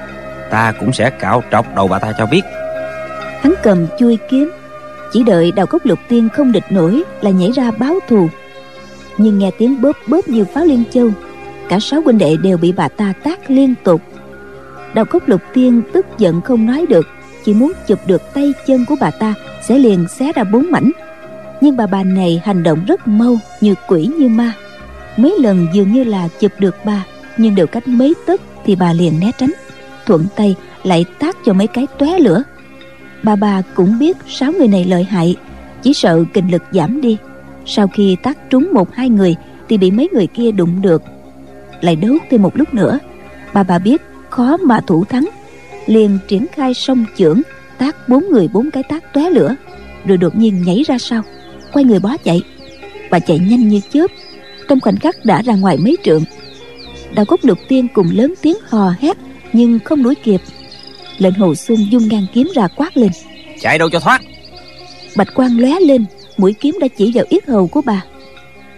ta cũng sẽ cạo trọc đầu bà ta cho biết. Hắn cầm chuôi kiếm, chỉ đợi Đào Cốc Lục Tiên không địch nổi là nhảy ra báo thù. Nhưng nghe tiếng bóp bóp như pháo liên châu, cả sáu huynh đệ đều bị bà ta tát liên tục. Đào Cốc Lục Tiên tức giận không nói được, chỉ muốn chụp được tay chân của bà ta sẽ liền xé ra bốn mảnh. Nhưng bà bà này hành động rất mau, như quỷ như ma. Mấy lần dường như là chụp được bà, nhưng đều cách mấy tấc thì bà liền né tránh, thuận tay lại tát cho mấy cái tóe lửa. Bà bà cũng biết sáu người này lợi hại, chỉ sợ kình lực giảm đi. Sau khi tát trúng một hai người thì bị mấy người kia đụng được. Lại đấu thêm một lúc nữa, bà bà biết khó mà thủ thắng, liền triển khai song chưởng tát bốn người bốn cái tát tóe lửa, rồi đột nhiên nhảy ra sau, quay người bó chạy. Bà chạy nhanh như chớp, trong khoảnh khắc đã ra ngoài mấy trượng. Đào Cốc Lục Tiên cùng lớn tiếng hò hét nhưng không đuổi kịp. Lệnh Hồ Xuân dung ngang kiếm ra quát lên: Chạy đâu cho thoát! Bạch quang lóe lên, mũi kiếm đã chỉ vào yết hầu của bà.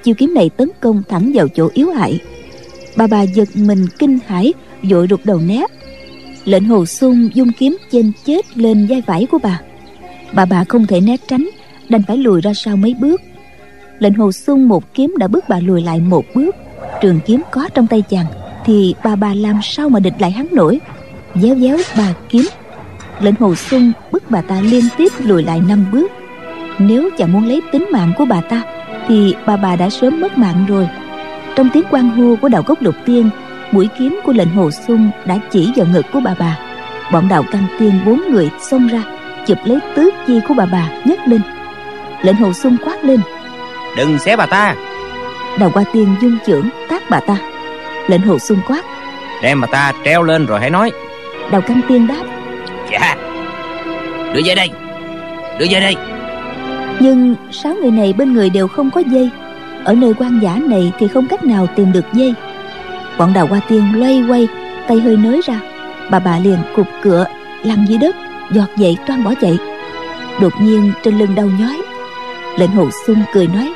chiêu kiếm này tấn công thẳng vào chỗ yếu hại. Bà bà giật mình kinh hãi, vội rụt đầu né. Lệnh Hồ Xung dung kiếm chênh chết lên vai phải của bà. Bà bà không thể né tránh, đành phải lùi ra sau mấy bước. Lệnh Hồ Xung một kiếm đã bước bà lùi lại một bước. Trường kiếm có trong tay chàng thì bà bà làm sao mà địch lại hắn nổi. Déo déo bà kiếm, Lệnh Hồ Xung bức bà ta liên tiếp lùi lại năm bước. Nếu chàng muốn lấy tính mạng của bà ta thì bà bà đã sớm mất mạng rồi. Trong tiếng quan hô của Đào Cốc Lục Tiên, mũi kiếm của Lệnh Hồ Xung đã chỉ vào ngực của bà bà. Bọn Đào Căng Tiên bốn người xông ra, chụp lấy tứ chi của bà bà nhấc lên. Lệnh Hồ Xung quát lên: đừng xé bà ta. Đào Hoa Tiên dung chưởng tát bà ta. Lệnh Hồ Xung quát: đem bà ta treo lên rồi hãy nói. Đào Căng Tiên đáp: dạ. Đưa dây đây, đưa dây đây. Nhưng sáu người này bên người đều không có dây. Ở nơi hoang dã này thì không cách nào tìm được dây. Bọn Đào Hoa Tiên loay quay, tay hơi nới ra, bà bà liền cụp cựa lăn dưới đất, giọt dậy toan bỏ chạy. Đột nhiên trên lưng đau nhói. Lệnh Hồ Xung cười nói: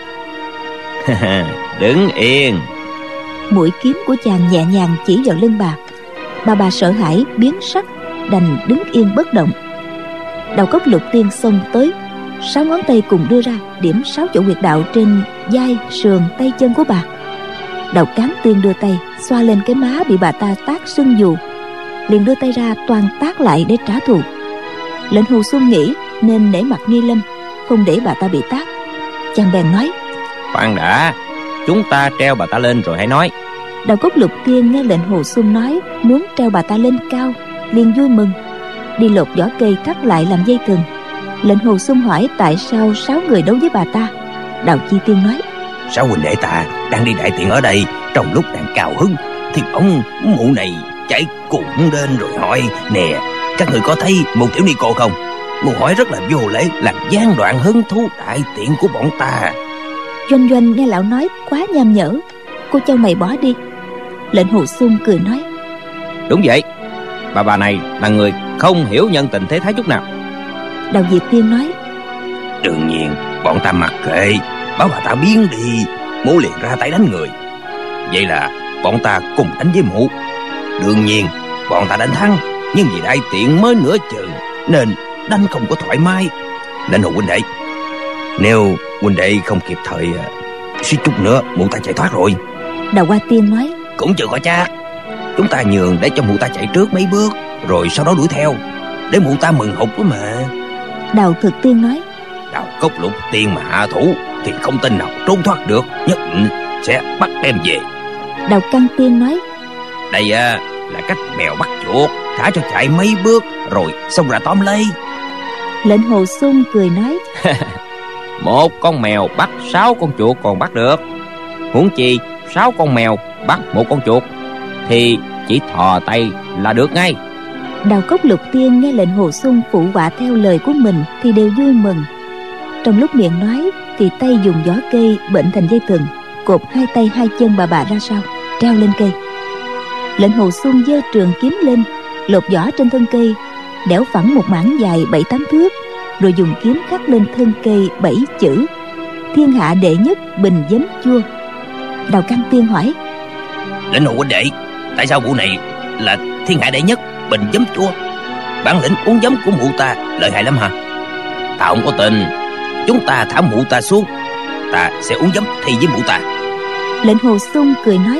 đứng yên. Mũi kiếm của chàng nhẹ nhàng chỉ vào lưng bà. Bà bà sợ hãi biến sắc, đành đứng yên bất động. Đào Cốc Lục Tiên xông tới, sáu ngón tay cùng đưa ra điểm sáu chỗ huyệt đạo trên vai, sườn, tay chân của bà. Đào Cán Tiên đưa tay xoa lên cái má bị bà ta tát sưng dù, liền đưa tay ra toàn tát lại để trả thù. Lệnh Hồ Xung nghĩ nên nể mặt Nghi Lâm, không để bà ta bị tát. Chàng bèn nói: khoan đã, chúng ta treo bà ta lên rồi hãy nói. Đào Cốc Lục Tiên nghe Lệnh Hồ Xung nói muốn treo bà ta lên cao, liền vui mừng, đi lột vỏ cây thắt lại làm dây thừng. Lệnh Hồ Xung hỏi tại sao sáu người đấu với bà ta. Đào Chi Tiên nói: sáu huynh đệ ta đang đi đại tiện ở đây, trong lúc đang cao hứng thì bỗng mụ này chạy cũng đến rồi hỏi: nè, các người có thấy một tiểu ni cô không? Mụ hỏi rất là vô lễ, làm gián đoạn hứng thú đại tiện của bọn ta. Doanh Doanh nghe lão nói quá nham nhở, cô cho mày bỏ đi. Lệnh Hồ Xung cười nói: đúng vậy, bà bà này là người không hiểu nhân tình thế thái chút nào. Đào Diệp Tiên nói: đương nhiên bọn ta mặc kệ, bảo bà ta biến đi, mụ liền ra tay đánh người. Vậy là bọn ta cùng đánh với mụ. Đương nhiên bọn ta đánh thắng, nhưng vì đại tiện mới nửa chừng nên đánh không có thoải mái. Lệnh Hồ huynh đệ, nếu huynh đệ không kịp thời, suýt chút nữa mụ ta chạy thoát rồi. Đào Hoa Tiên nói: cũng chưa có chắc, chúng ta nhường để cho mụ ta chạy trước mấy bước, rồi sau đó đuổi theo, để mụ ta mừng hụt đó mà. Đào Thực Tiên nói: Đào Cốc Lục Tiên mà hạ thủ thì không tin nào trốn thoát được, nhất định sẽ bắt đem về. Đào Căng Tiên nói: đây à, là cách mèo bắt chuột, thả cho chạy mấy bước rồi xông ra tóm lấy. Lệnh Hồ Xung cười nói: một con mèo bắt sáu con chuột còn bắt được, huống chi sáu con mèo bắt một con chuột thì chỉ thò tay là được ngay. Đào Cốc Lục Tiên nghe Lệnh Hồ Xung phụ họa theo lời của mình thì đều vui mừng. Trong lúc miệng nói thì tay dùng vỏ cây bệnh thành dây thừng, cột hai tay hai chân bà bà ra sau, treo lên cây. Lệnh Hồ Xung giơ trường kiếm lên, lột vỏ trên thân cây, đẽo phẳng một mảng dài bảy tám thước, rồi dùng kiếm khắc lên thân cây bảy chữ: thiên hạ đệ nhất bình giấm chua. Đào Căng Tiên hỏi: Lệnh Hồ huynh đệ, tại sao vụ này là thiên hạ đệ nhất bình giấm chua? Bản lĩnh uống giấm của mụ ta lợi hại lắm hả? Ta không có tin. Chúng ta thả mụ ta xuống, ta sẽ uống giấm thi với mụ ta. Lệnh Hồ Xung cười nói: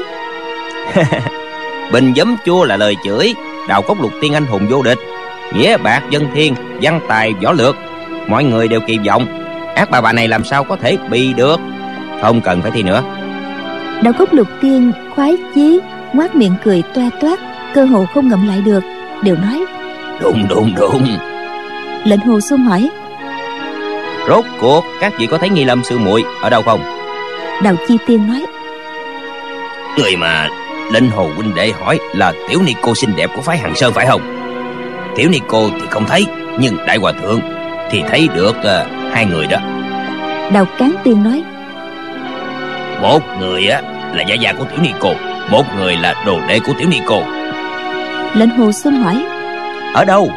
bình giấm chua là lời chửi Đào Cốc Lục Tiên anh hùng vô địch, nghĩa bạc dân thiên, văn tài võ lược, mọi người đều kỳ vọng. Ác bà bà này làm sao có thể bị được? Không cần phải thi nữa. Đào Cốc Lục Tiên khoái chí ngoác miệng cười toa toát, cơ hồ không ngậm lại được, đều nói: đúng đúng đúng. Lệnh Hồ Xung hỏi: rốt cuộc các vị có thấy Nghi Lâm sư muội ở đâu không? Đào Chi Tiên nói: người mà Lệnh Hồ huynh đệ hỏi là tiểu ni cô xinh đẹp của phái Hằng Sơn phải không? Tiểu ni cô thì không thấy, nhưng đại hòa thượng thì thấy được uh, hai người đó. Đào Cán Tiên nói: một người á là gia gia của tiểu ni cô, một người là đồ đệ của tiểu ni cô. Lệnh Hồ Xung hỏi: ở đâu?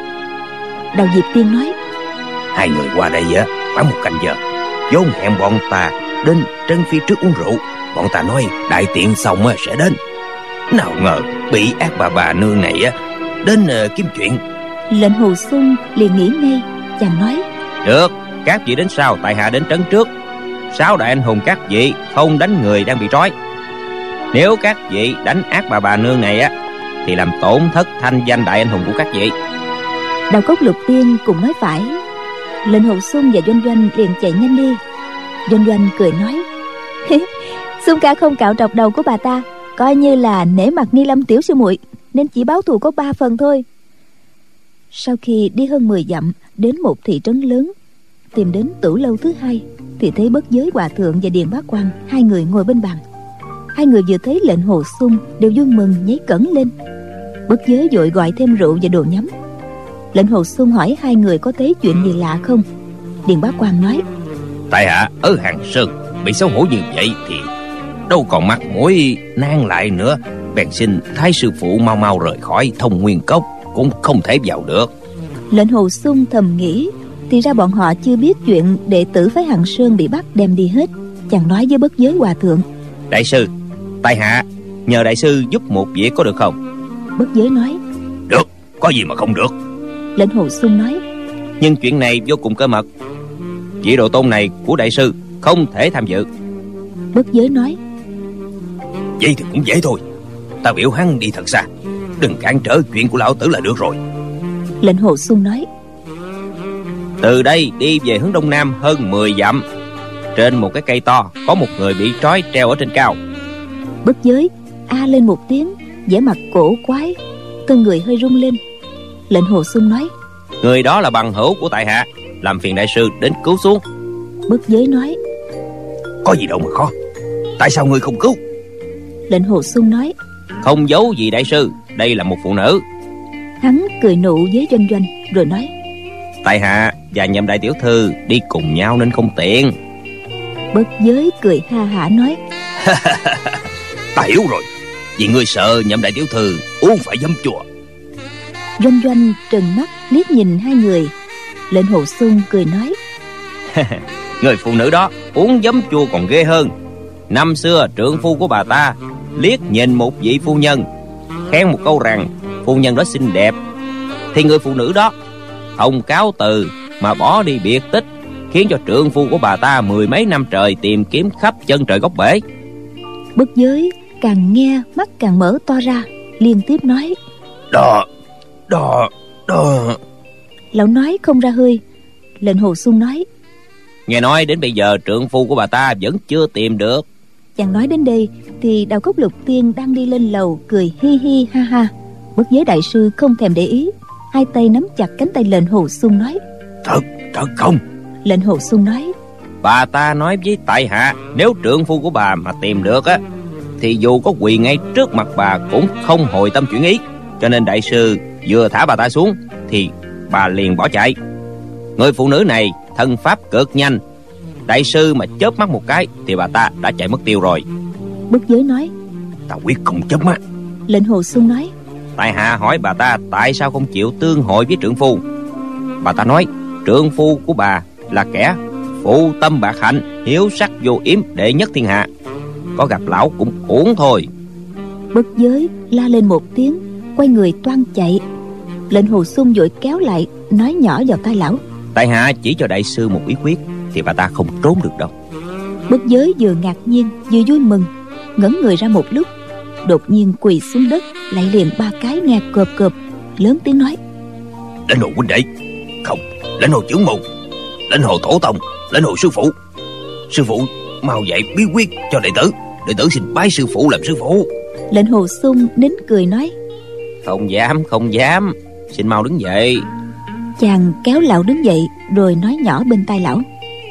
Đào Diệp Tiên nói: hai người qua đây á khoảng một canh giờ, vốn hẹn bọn ta đến trấn phía trước uống rượu. Bọn ta nói đại tiện xong sẽ đến. Nào ngờ bị ác bà bà nương này đến kiếm chuyện. Lệnh Hồ Xuân liền nghĩ ngay. Chàng nói: Được, các vị đến sau, tại hạ đến trấn trước. Sáu đại anh hùng các vị không đánh người đang bị trói. Nếu các vị đánh ác bà bà nương này á, thì làm tổn thất thanh danh đại anh hùng của các vị. Đào Cốc Lục Tiên cùng nói phải. Lệnh Hồ Xuân và Doanh Doanh liền chạy nhanh đi. Doanh Doanh cười nói: Xuân ca không cạo trọc đầu của bà ta, coi như là nể mặt Nghi Lâm tiểu sư muội, nên chỉ báo thù có ba phần thôi. Sau khi đi hơn mười dặm đến một thị trấn lớn, tìm đến tửu lâu thứ hai, thì thấy Bất Giới hòa thượng và Điền Bá Quang hai người ngồi bên bàn. Hai người vừa thấy lệnh Hồ Xuân đều vui mừng nhảy cẫng lên. Bất Giới vội gọi thêm rượu và đồ nhắm. Lệnh Hồ Xuân hỏi hai người có thấy chuyện gì lạ không. Điền Bá Quang nói: Tại hạ ở Hàng Sơn bị xấu hổ như vậy thì đâu còn mặt mũi nan lại nữa, bèn xin thái sư phụ mau mau rời khỏi Thông Nguyên Cốc, cũng không thể vào được. Lệnh Hồ Xuân thầm nghĩ, thì ra bọn họ chưa biết chuyện đệ tử phái Hằng Sơn bị bắt đem đi hết. Chàng nói với Bất Giới hòa thượng: Đại sư, tại hạ nhờ đại sư giúp một việc có được không? Bất Giới nói: Được, có gì mà không được. Lệnh Hồ Xuân nói: Nhưng chuyện này vô cùng cơ mật, vị độ tôn này của đại sư không thể tham dự. Bất Giới nói: Vậy thì cũng dễ thôi, ta biểu hắn đi thật xa, đừng cản trở chuyện của lão tử là được rồi. Lệnh Hồ Xuân nói: Từ đây đi về hướng đông nam hơn mười dặm, trên một cái cây to có một người bị trói treo ở trên cao. Bất Giới a lên một tiếng, vẻ mặt cổ quái, thân người hơi rung lên. Lệnh Hồ Xuân nói: Người đó là bằng hữu của tại hạ, làm phiền đại sư đến cứu xuống. Bất Giới nói: Có gì đâu mà khó, tại sao ngươi không cứu? Lệnh Hồ Xuân nói: Không giấu gì đại sư, đây là một phụ nữ. Hắn cười nụ với Doanh Doanh rồi nói: Tại hạ và Nhậm đại tiểu thư đi cùng nhau nên không tiện. Bất Giới cười ha hả nói: Ta hiểu rồi, vì ngươi sợ Nhậm đại tiểu thư uống phải giấm chùa. Doanh Doanh trừng mắt liếc nhìn hai người. Lệnh Hồ Xuân cười nói: Người phụ nữ đó uống giấm chua còn ghê hơn. Năm xưa trượng phu của bà ta liếc nhìn một vị phu nhân, khen một câu rằng phu nhân đó xinh đẹp, thì người phụ nữ đó không cáo từ mà bỏ đi biệt tích, khiến cho trượng phu của bà ta mười mấy năm trời tìm kiếm khắp chân trời góc bể. Bất Giới càng nghe mắt càng mở to ra, liên tiếp nói: Đó, đó, đó. Lão nói không ra hơi. Lệnh Hồ Xuân nói: Nghe nói đến bây giờ trượng phu của bà ta vẫn chưa tìm được. Chàng nói đến đây thì Đào Cốc Lục Tiên đang đi lên lầu cười hi hi ha ha. Bất Giới đại sư không thèm để ý, hai tay nắm chặt cánh tay Lệnh Hồ Xuân nói: Thật, thật không? Lệnh Hồ Xuân nói: Bà ta nói với tại hạ, nếu trượng phu của bà mà tìm được á, thì dù có quỳ ngay trước mặt bà cũng không hồi tâm chuyển ý. Cho nên đại sư vừa thả bà ta xuống thì bà liền bỏ chạy. Người phụ nữ này thân pháp cực nhanh, đại sư mà chớp mắt một cái thì bà ta đã chạy mất tiêu rồi. Bất Giới nói: Ta quyết không chớp mắt. Lệnh Hồ Xuân nói: Tại hạ hỏi bà ta tại sao không chịu tương hội với trượng phu. Bà ta nói trượng phu của bà là kẻ phụ tâm bạc hạnh, hiếu sắc vô yếm đệ nhất thiên hạ, có gặp lão cũng uổng thôi. Bất Giới la lên một tiếng, quay người toan chạy. Lệnh Hồ Xuân vội kéo lại, nói nhỏ vào tai lão: Tại hạ chỉ cho đại sư một bí quyết thì bà ta không trốn được đâu. Bất Giới vừa ngạc nhiên vừa vui mừng, ngẩn người ra một lúc, đột nhiên quỳ xuống đất lại liền ba cái nghe cộp cộp, lớn tiếng nói: Lãnh hồ huynh đệ, không, lãnh hồ trưởng môn, lãnh hồ tổ tông, lãnh hồ sư phụ. Sư phụ mau dạy bí quyết cho đệ tử, đệ tử xin bái sư phụ làm sư phụ. Lệnh Hồ Xuân nín cười nói: Không dám, không dám, xin mau đứng dậy. Chàng kéo lão đứng dậy rồi nói nhỏ bên tai lão: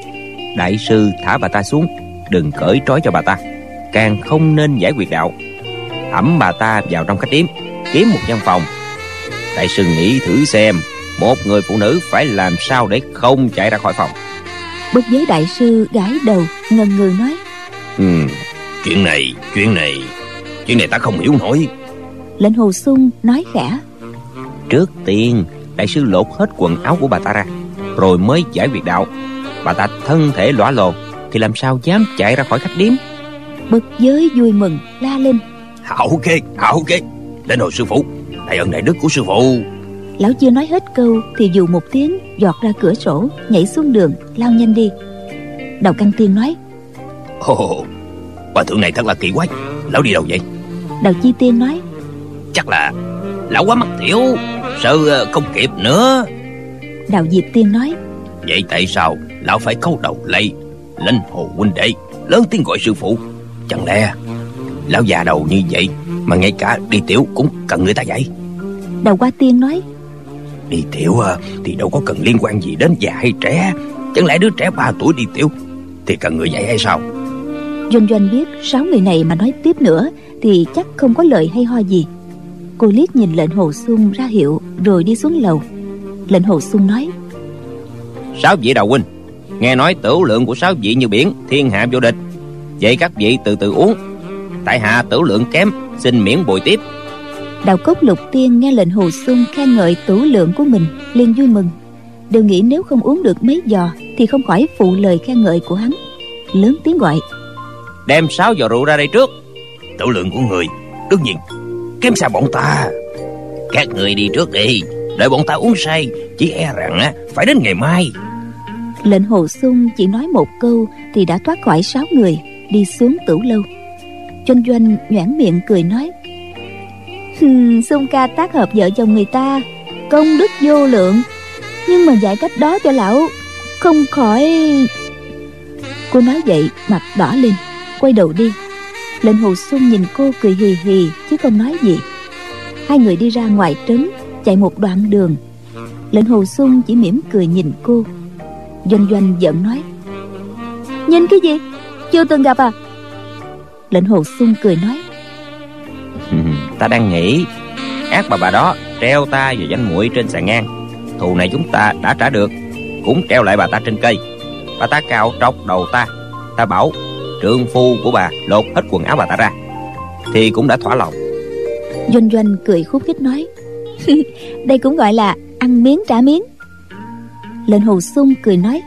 Đại sư thả bà ta xuống, đừng cởi trói cho bà ta, càng không nên giải quyết đạo. Ẵm bà ta vào trong khách điếm, kiếm một gian phòng. Đại sư nghĩ thử xem, một người phụ nữ phải làm sao để không chạy ra khỏi phòng. Bất Giới đại sư gãi đầu ngần ngừ nói: Ừ, chuyện này, chuyện này, chuyện này ta không hiểu nổi. Lệnh Hồ Xuân nói khẽ: Trước tiên đại sư lột hết quần áo của bà ta ra, rồi mới giải quyết đạo. Bà ta thân thể lõa lồ, thì làm sao dám chạy ra khỏi khách điếm. Bất giới vui mừng la lên: Hảo ghê, hảo ghê, lên hồi sư phụ, đại ân đại đức của sư phụ. Lão chưa nói hết câu thì dù một tiếng giọt ra cửa sổ, nhảy xuống đường lao nhanh đi. Đầu Căn Tiên nói: Ồ, hòa thượng này thật là kỳ quái, lão đi đâu vậy? Đầu Chi Tiên nói: Chắc là lão quá mất tiểu, sợ không kịp nữa. Đạo Diệp Tiên nói: Vậy tại sao lão phải câu đầu lạy Linh Hồ huynh đệ, lớn tiếng gọi sư phụ? Chẳng lẽ lão già đầu như vậy mà ngay cả đi tiểu cũng cần người ta dạy? Đầu Hoa Tiên nói: Đi tiểu thì đâu có cần liên quan gì đến già hay trẻ. Chẳng lẽ đứa trẻ ba tuổi đi tiểu thì cần người dạy hay sao? Doanh Doanh biết sáu người này mà nói tiếp nữa thì chắc không có lời hay ho gì. Cô liếc nhìn lệnh Hồ Xuân ra hiệu rồi đi xuống lầu. Lệnh Hồ Xuân nói: Sáu vị đầu huynh, nghe nói tửu lượng của sáu vị như biển, thiên hạ vô địch. Vậy các vị từ từ uống, tại hạ tửu lượng kém, xin miễn bồi tiếp. Đạo Cốc Lục Tiên nghe lệnh Hồ Xuân khen ngợi tửu lượng của mình liền vui mừng, đều nghĩ nếu không uống được mấy giò thì không khỏi phụ lời khen ngợi của hắn, lớn tiếng gọi: Đem sáu giò rượu ra đây trước. Tửu lượng của người đương nhiên kém xa bọn ta. Các người đi trước đi, đợi bọn ta uống say chỉ e rằng phải đến ngày mai. Lệnh Hồ Xuân chỉ nói một câu thì đã thoát khỏi sáu người, đi xuống tửu lâu. Doanh Doanh nhoẻn miệng cười nói: Hừm, Xuân ca tác hợp vợ chồng người ta, công đức vô lượng, nhưng mà dạy cách đó cho lão không khỏi. Cô nói vậy mặt đỏ lên, quay đầu đi. Lệnh Hồ Xuân nhìn cô cười hì hì chứ không nói gì. Hai người đi ra ngoài trấn, chạy một đoạn đường. Lệnh Hồ Xuân chỉ mỉm cười nhìn cô. Doanh Doanh giận nói: Nhìn cái gì, chưa từng gặp à? Lệnh Hồ Xuân cười nói: Ta đang nghĩ ác bà bà đó treo ta và danh muội trên xà ngang, thù này chúng ta đã trả được, cũng treo lại bà ta trên cây. Bà ta cạo trọc đầu ta, ta bảo trượng phu của bà lột hết quần áo bà ta ra, thì cũng đã thỏa lòng. Doanh Doanh cười khúc khích nói: Đây cũng gọi là ăn miếng trả miếng. Lệnh Hồ Xuân cười nói: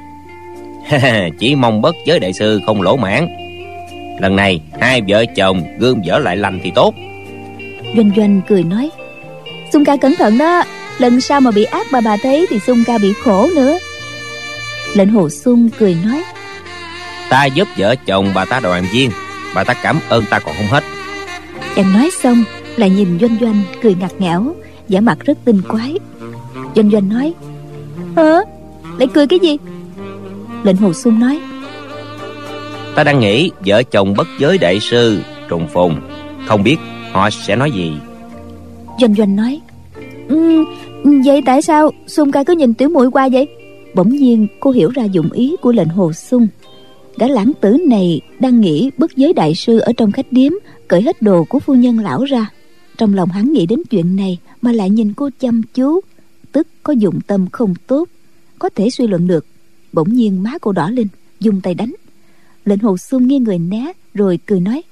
Chỉ mong Bất Giới đại sư không lỗ mãn. Lần này hai vợ chồng gươm dở lại lành thì tốt. Doanh Doanh cười nói: Xuân ca cẩn thận đó, lần sau mà bị ác bà bà thấy thì Xuân ca bị khổ nữa. Lệnh Hồ Xuân cười nói: Ta giúp vợ chồng bà ta đoàn viên, bà ta cảm ơn ta còn không hết. Chàng nói xong lại nhìn Doanh Doanh cười ngặt nghẽo, vẻ mặt rất tinh quái. Doanh Doanh nói: Hả? Lại cười cái gì? Lệnh Hồ Xuân nói: Ta đang nghĩ vợ chồng Bất Giới đại sư trùng phùng, không biết họ sẽ nói gì. Doanh Doanh nói: um, Vậy tại sao Xuân ca cứ nhìn tiểu muội qua vậy? Bỗng nhiên cô hiểu ra dụng ý của lệnh Hồ Xuân. Gã lãng tử này đang nghĩ Bất Giới đại sư ở trong khách điếm cởi hết đồ của phu nhân lão ra. Trong lòng hắn nghĩ đến chuyện này mà lại nhìn cô chăm chú, tức có dụng tâm không tốt, có thể suy luận được. Bỗng nhiên má cô đỏ lên, dùng tay đánh. Lệnh Hồ Xuân nghiêng người né rồi cười nói: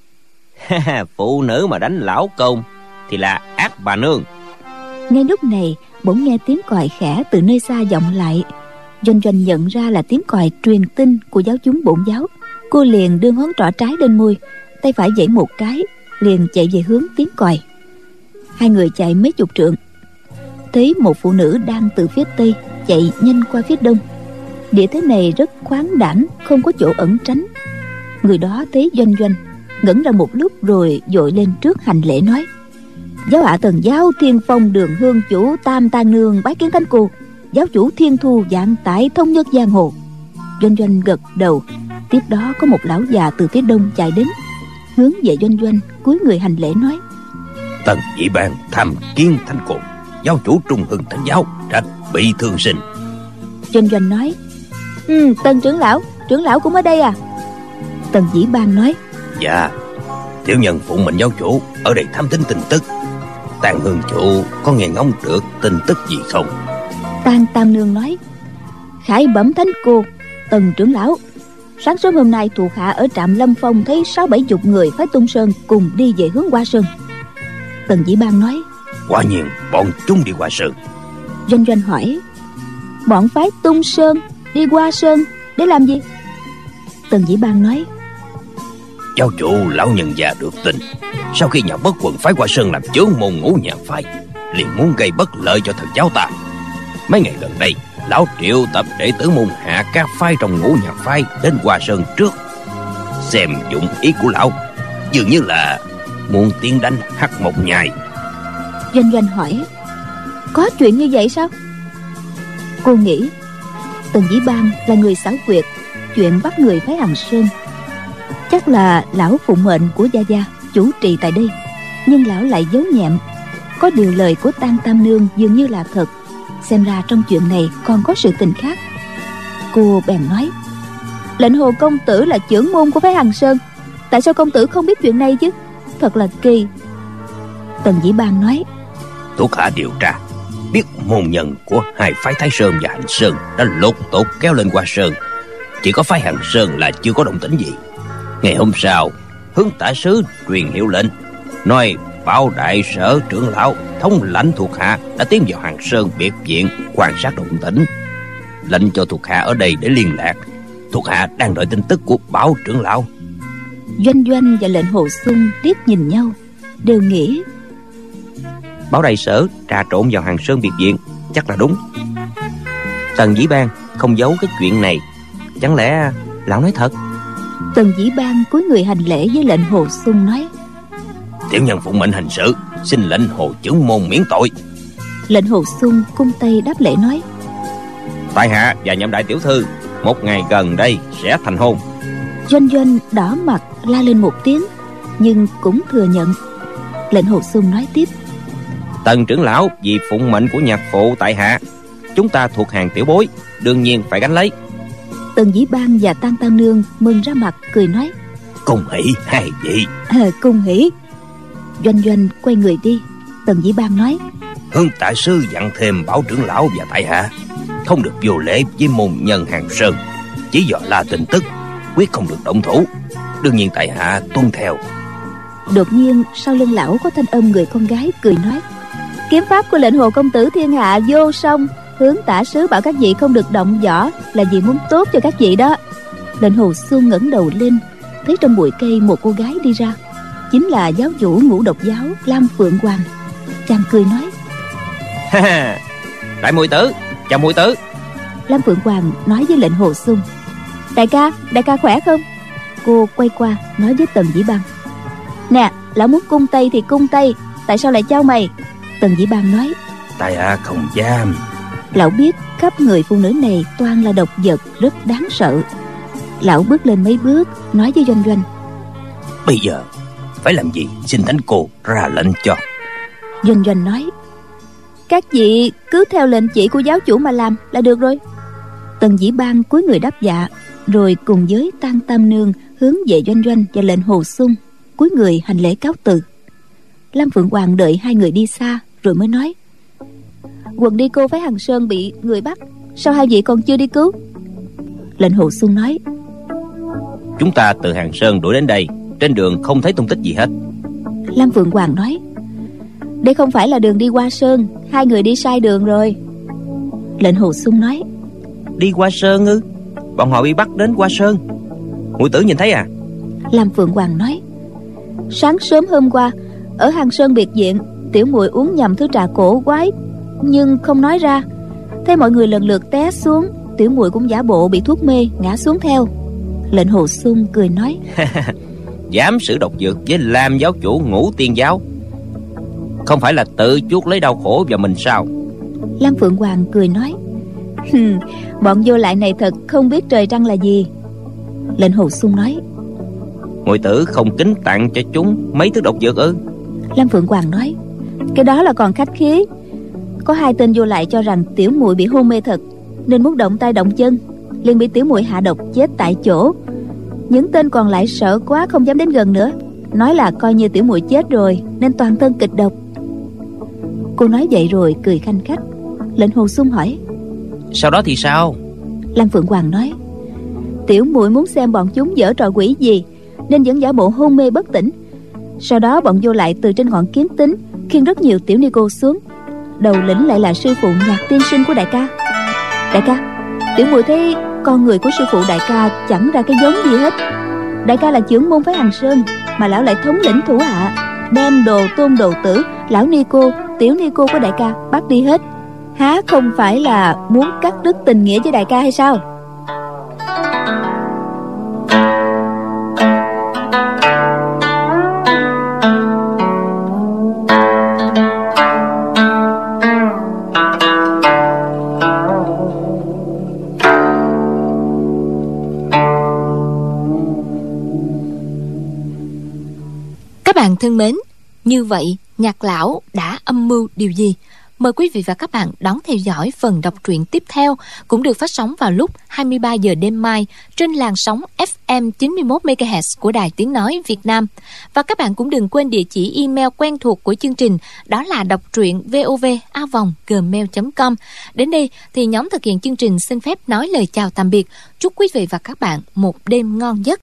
Phụ nữ mà đánh lão công thì là ác bà nương. Ngay lúc này bỗng nghe tiếng còi khẽ từ nơi xa vọng lại. Doanh Doanh nhận ra là tiếng còi truyền tin của giáo chúng bổn giáo. Cô liền đưa ngón trỏ trái lên môi, tay phải giãy một cái, liền chạy về hướng tiếng còi. Hai người chạy mấy chục trượng, thấy một phụ nữ đang từ phía tây chạy nhanh qua phía đông. Địa thế này rất khoáng đãng, không có chỗ ẩn tránh. Người đó thấy Doanh Doanh, ngẩn ra một lúc rồi vội lên trước hành lễ nói: Giáo hạ thần giáo Thiên Phong Đường Hương chủ Tam Tang Nương bái kiến thánh cô. Giáo chủ Thiên Thu Vạn Tải thống nhất giang hồ. Doanh Doanh gật đầu. Tiếp đó có một lão già từ phía đông chạy đến, hướng về Doanh Doanh cúi người hành lễ nói: Tần Dị Ban tham kiến thánh cô, giáo chủ Trung Hưng thánh giáo trạch bị thương sinh. Doanh Doanh nói: Ừ, Tần trưởng lão, trưởng lão cũng ở đây à? Tần Dĩ Ban nói: Dạ, tiểu nhân phụ mệnh giáo chủ ở đây thám thính tin tức. Tàn Hương chủ có nghe ngóng được tin tức gì không? Tang Tam Nương nói: Khải bẩm thánh cô, Tần trưởng lão, sáng sớm hôm nay thuộc hạ ở trạm Lâm Phong thấy sáu bảy chục người phái Tung Sơn cùng đi về hướng Hoa Sơn. Tần Dĩ Ban nói: Quả nhiên bọn chúng đi Hoa Sơn. Doanh Doanh hỏi: Bọn phái Tung Sơn đi Hoa Sơn để làm gì? Tần Dĩ Bang nói: Giáo chủ lão nhân già được tin, sau khi nhà Bất Quần phái qua sơn làm chướng môn Ngũ Nhạc phái, liền muốn gây bất lợi cho thần giáo ta. Mấy ngày gần đây, lão triệu tập đệ tử môn hạ các phái trong Ngũ Nhạc phái đến Hoa Sơn trước. Xem dụng ý của lão, dường như là muốn tiến đánh Hắc Mộc Nhai. Doanh Doanh hỏi: Có chuyện như vậy sao? Cô nghĩ Tần Dĩ Bang là người xảo quyệt, chuyện bắt người phái Hằng Sơn chắc là lão phụng mệnh của gia gia chủ trì tại đây, nhưng lão lại giấu nhẹm. Có điều lời của Tang Tam Nương dường như là thật, xem ra trong chuyện này còn có sự tình khác. Cô bèn nói: Lệnh Hồ công tử là trưởng môn của phái Hằng Sơn, tại sao công tử không biết chuyện này chứ? Thật là kỳ. Tần Dĩ Bang nói: Thuộc hạ điều tra biết môn nhân của hai phái Thái Sơn và Hành Sơn đã lột tột kéo lên Hoa Sơn, chỉ có phái Hằng Sơn là chưa có động tĩnh gì. Ngày hôm sau, Hướng Tả Sứ truyền hiệu lệnh, nói Bảo đại sở trưởng lão thống lãnh thuộc hạ đã tiến vào Hằng Sơn biệt viện quan sát động tĩnh, lệnh cho thuộc hạ ở đây để liên lạc. Thuộc hạ đang đợi tin tức của Bảo trưởng lão. Doanh Doanh và lệnh Hồ Xuân liếc nhìn nhau, đều nghĩ Bảo đại sở trà trộn vào Hằng Sơn biệt viện chắc là đúng. Tần Dĩ Bang không giấu cái chuyện này, chẳng lẽ lão nói thật? Tần Dĩ Bang cúi người hành lễ với lệnh Hồ Xuân nói: Tiểu nhân phụng mệnh hành sự, xin lệnh Hồ trưởng môn miễn tội. Lệnh Hồ Xuân cung tay đáp lễ nói: Tại hạ và nhậm đại tiểu thư một ngày gần đây sẽ thành hôn. Doanh Doanh đỏ mặt la lên một tiếng, nhưng cũng thừa nhận. Lệnh Hồ Xuân nói tiếp: Tần trưởng lão vì phụng mệnh của nhạc phụ tại hạ, chúng ta thuộc hàng tiểu bối, đương nhiên phải gánh lấy. Tần Dĩ Bang và Tang Tam Nương mừng ra mặt cười nói: Cùng hỷ hai vị. À, cùng hỷ. Doanh Doanh quay người đi. Tần Dĩ Bang nói: Hướng Tả Sứ dặn thêm Bảo trưởng lão và tại hạ không được vô lễ với môn nhân Hằng Sơn, chỉ dò la tin tức, quyết không được động thủ. Đương nhiên tại hạ tuân theo. Đột nhiên sau lưng lão có thanh âm người con gái cười nói: Kiếm pháp của lệnh Hồ công tử thiên hạ vô song, Hướng Tả Sứ bảo các vị không được động võ là vì muốn tốt cho các vị đó. Lệnh Hồ Xuân ngẩng đầu lên, thấy trong bụi cây một cô gái đi ra, chính là giáo chủ Ngũ Độc giáo Lam Phượng Hoàng. Chàng cười nói: Đại muội tử, chào muội tử. Lam Phượng Hoàng nói với lệnh Hồ Xuân: Đại ca, đại ca khỏe không? Cô quay qua nói với Tần Dĩ Bang: Nè, lão muốn cung tay thì cung tay, tại sao lại chau mày? Tần Dĩ Bang nói: Tại hạ không dám. Lão biết khắp người phụ nữ này toàn là độc vật rất đáng sợ. Lão bước lên mấy bước nói với Doanh Doanh: Bây giờ phải làm gì, xin thánh cô ra lệnh cho. Doanh Doanh nói: Các vị cứ theo lệnh chỉ của giáo chủ mà làm là được rồi. Tần Dĩ Bang cúi người đáp dạ, rồi cùng với Tang Tam Nương hướng về Doanh Doanh và lệnh Hồ Xuân, cúi người hành lễ cáo từ. Lam Phượng Hoàng đợi hai người đi xa rồi mới nói: Quần đi cô phái Hằng Sơn bị người bắt, sao hai vị còn chưa đi cứu? Lệnh Hồ Xuân nói: Chúng ta từ Hằng Sơn đuổi đến đây, trên đường không thấy tung tích gì hết. Lam Phượng Hoàng nói: Đây không phải là đường đi Hoa Sơn, hai người đi sai đường rồi. Lệnh Hồ Xuân nói: Đi Hoa Sơn ư? Bọn họ bị bắt đến Hoa Sơn, muội tử nhìn thấy à? Lam Phượng Hoàng nói: Sáng sớm hôm qua ở Hằng Sơn biệt viện, tiểu muội uống nhầm thứ trà cổ quái nhưng không nói ra. Thấy mọi người lần lượt té xuống, tiểu muội cũng giả bộ bị thuốc mê ngã xuống theo. Lệnh Hồ Xuân cười nói: Dám sử độc dược với Lam giáo chủ Ngũ Tiên giáo, không phải là tự chuốc lấy đau khổ vào mình sao? Lam Phượng Hoàng cười nói: Bọn vô lại này thật không biết trời trăng là gì. Lệnh Hồ Xuân nói: Muội tử không kính tặng cho chúng mấy thứ độc dược ư? Lam Phượng Hoàng nói: Cái đó là còn khách khí. Có hai tên vô lại cho rằng tiểu muội bị hôn mê thật, nên muốn động tay động chân, liền bị tiểu muội hạ độc chết tại chỗ. Những tên còn lại sợ quá không dám đến gần nữa, nói là coi như tiểu muội chết rồi nên toàn thân kịch độc. Cô nói vậy rồi cười khanh khách. Lệnh Hồ Xuân hỏi: Sau đó thì sao? Lam Phượng Hoàng nói: Tiểu muội muốn xem bọn chúng giở trò quỷ gì, nên vẫn giả bộ hôn mê bất tỉnh. Sau đó bọn vô lại từ trên ngọn Kiến Tính khiêng rất nhiều tiểu ni cô xuống, đầu lĩnh lại là sư phụ Nhạc tiên sinh của đại ca. Đại ca, tiểu muội thấy Con người của sư phụ đại ca chẳng ra cái giống gì hết. Đại ca là trưởng môn phái Hằng Sơn, mà lão lại thống lĩnh thủ hạ, đem đồ tôn đồ tử, lão ni cô, tiểu ni cô của đại ca bắt đi hết. Há không phải là muốn cắt đứt tình nghĩa với đại ca hay sao? Các bạn thân mến, như vậy Nhạc lão đã âm mưu điều gì? Mời quý vị và các bạn đón theo dõi phần đọc truyện tiếp theo, cũng được phát sóng vào lúc hai mươi ba giờ đêm mai trên làn sóng ép em chín mươi mốt mê ga héc của Đài Tiếng Nói Việt Nam. Và các bạn cũng đừng quên địa chỉ email quen thuộc của chương trình, đó là đọc truyện vov a vòng gmail chấm com. Đến đây thì nhóm thực hiện chương trình xin phép nói lời chào tạm biệt. Chúc quý vị và các bạn một đêm ngon giấc.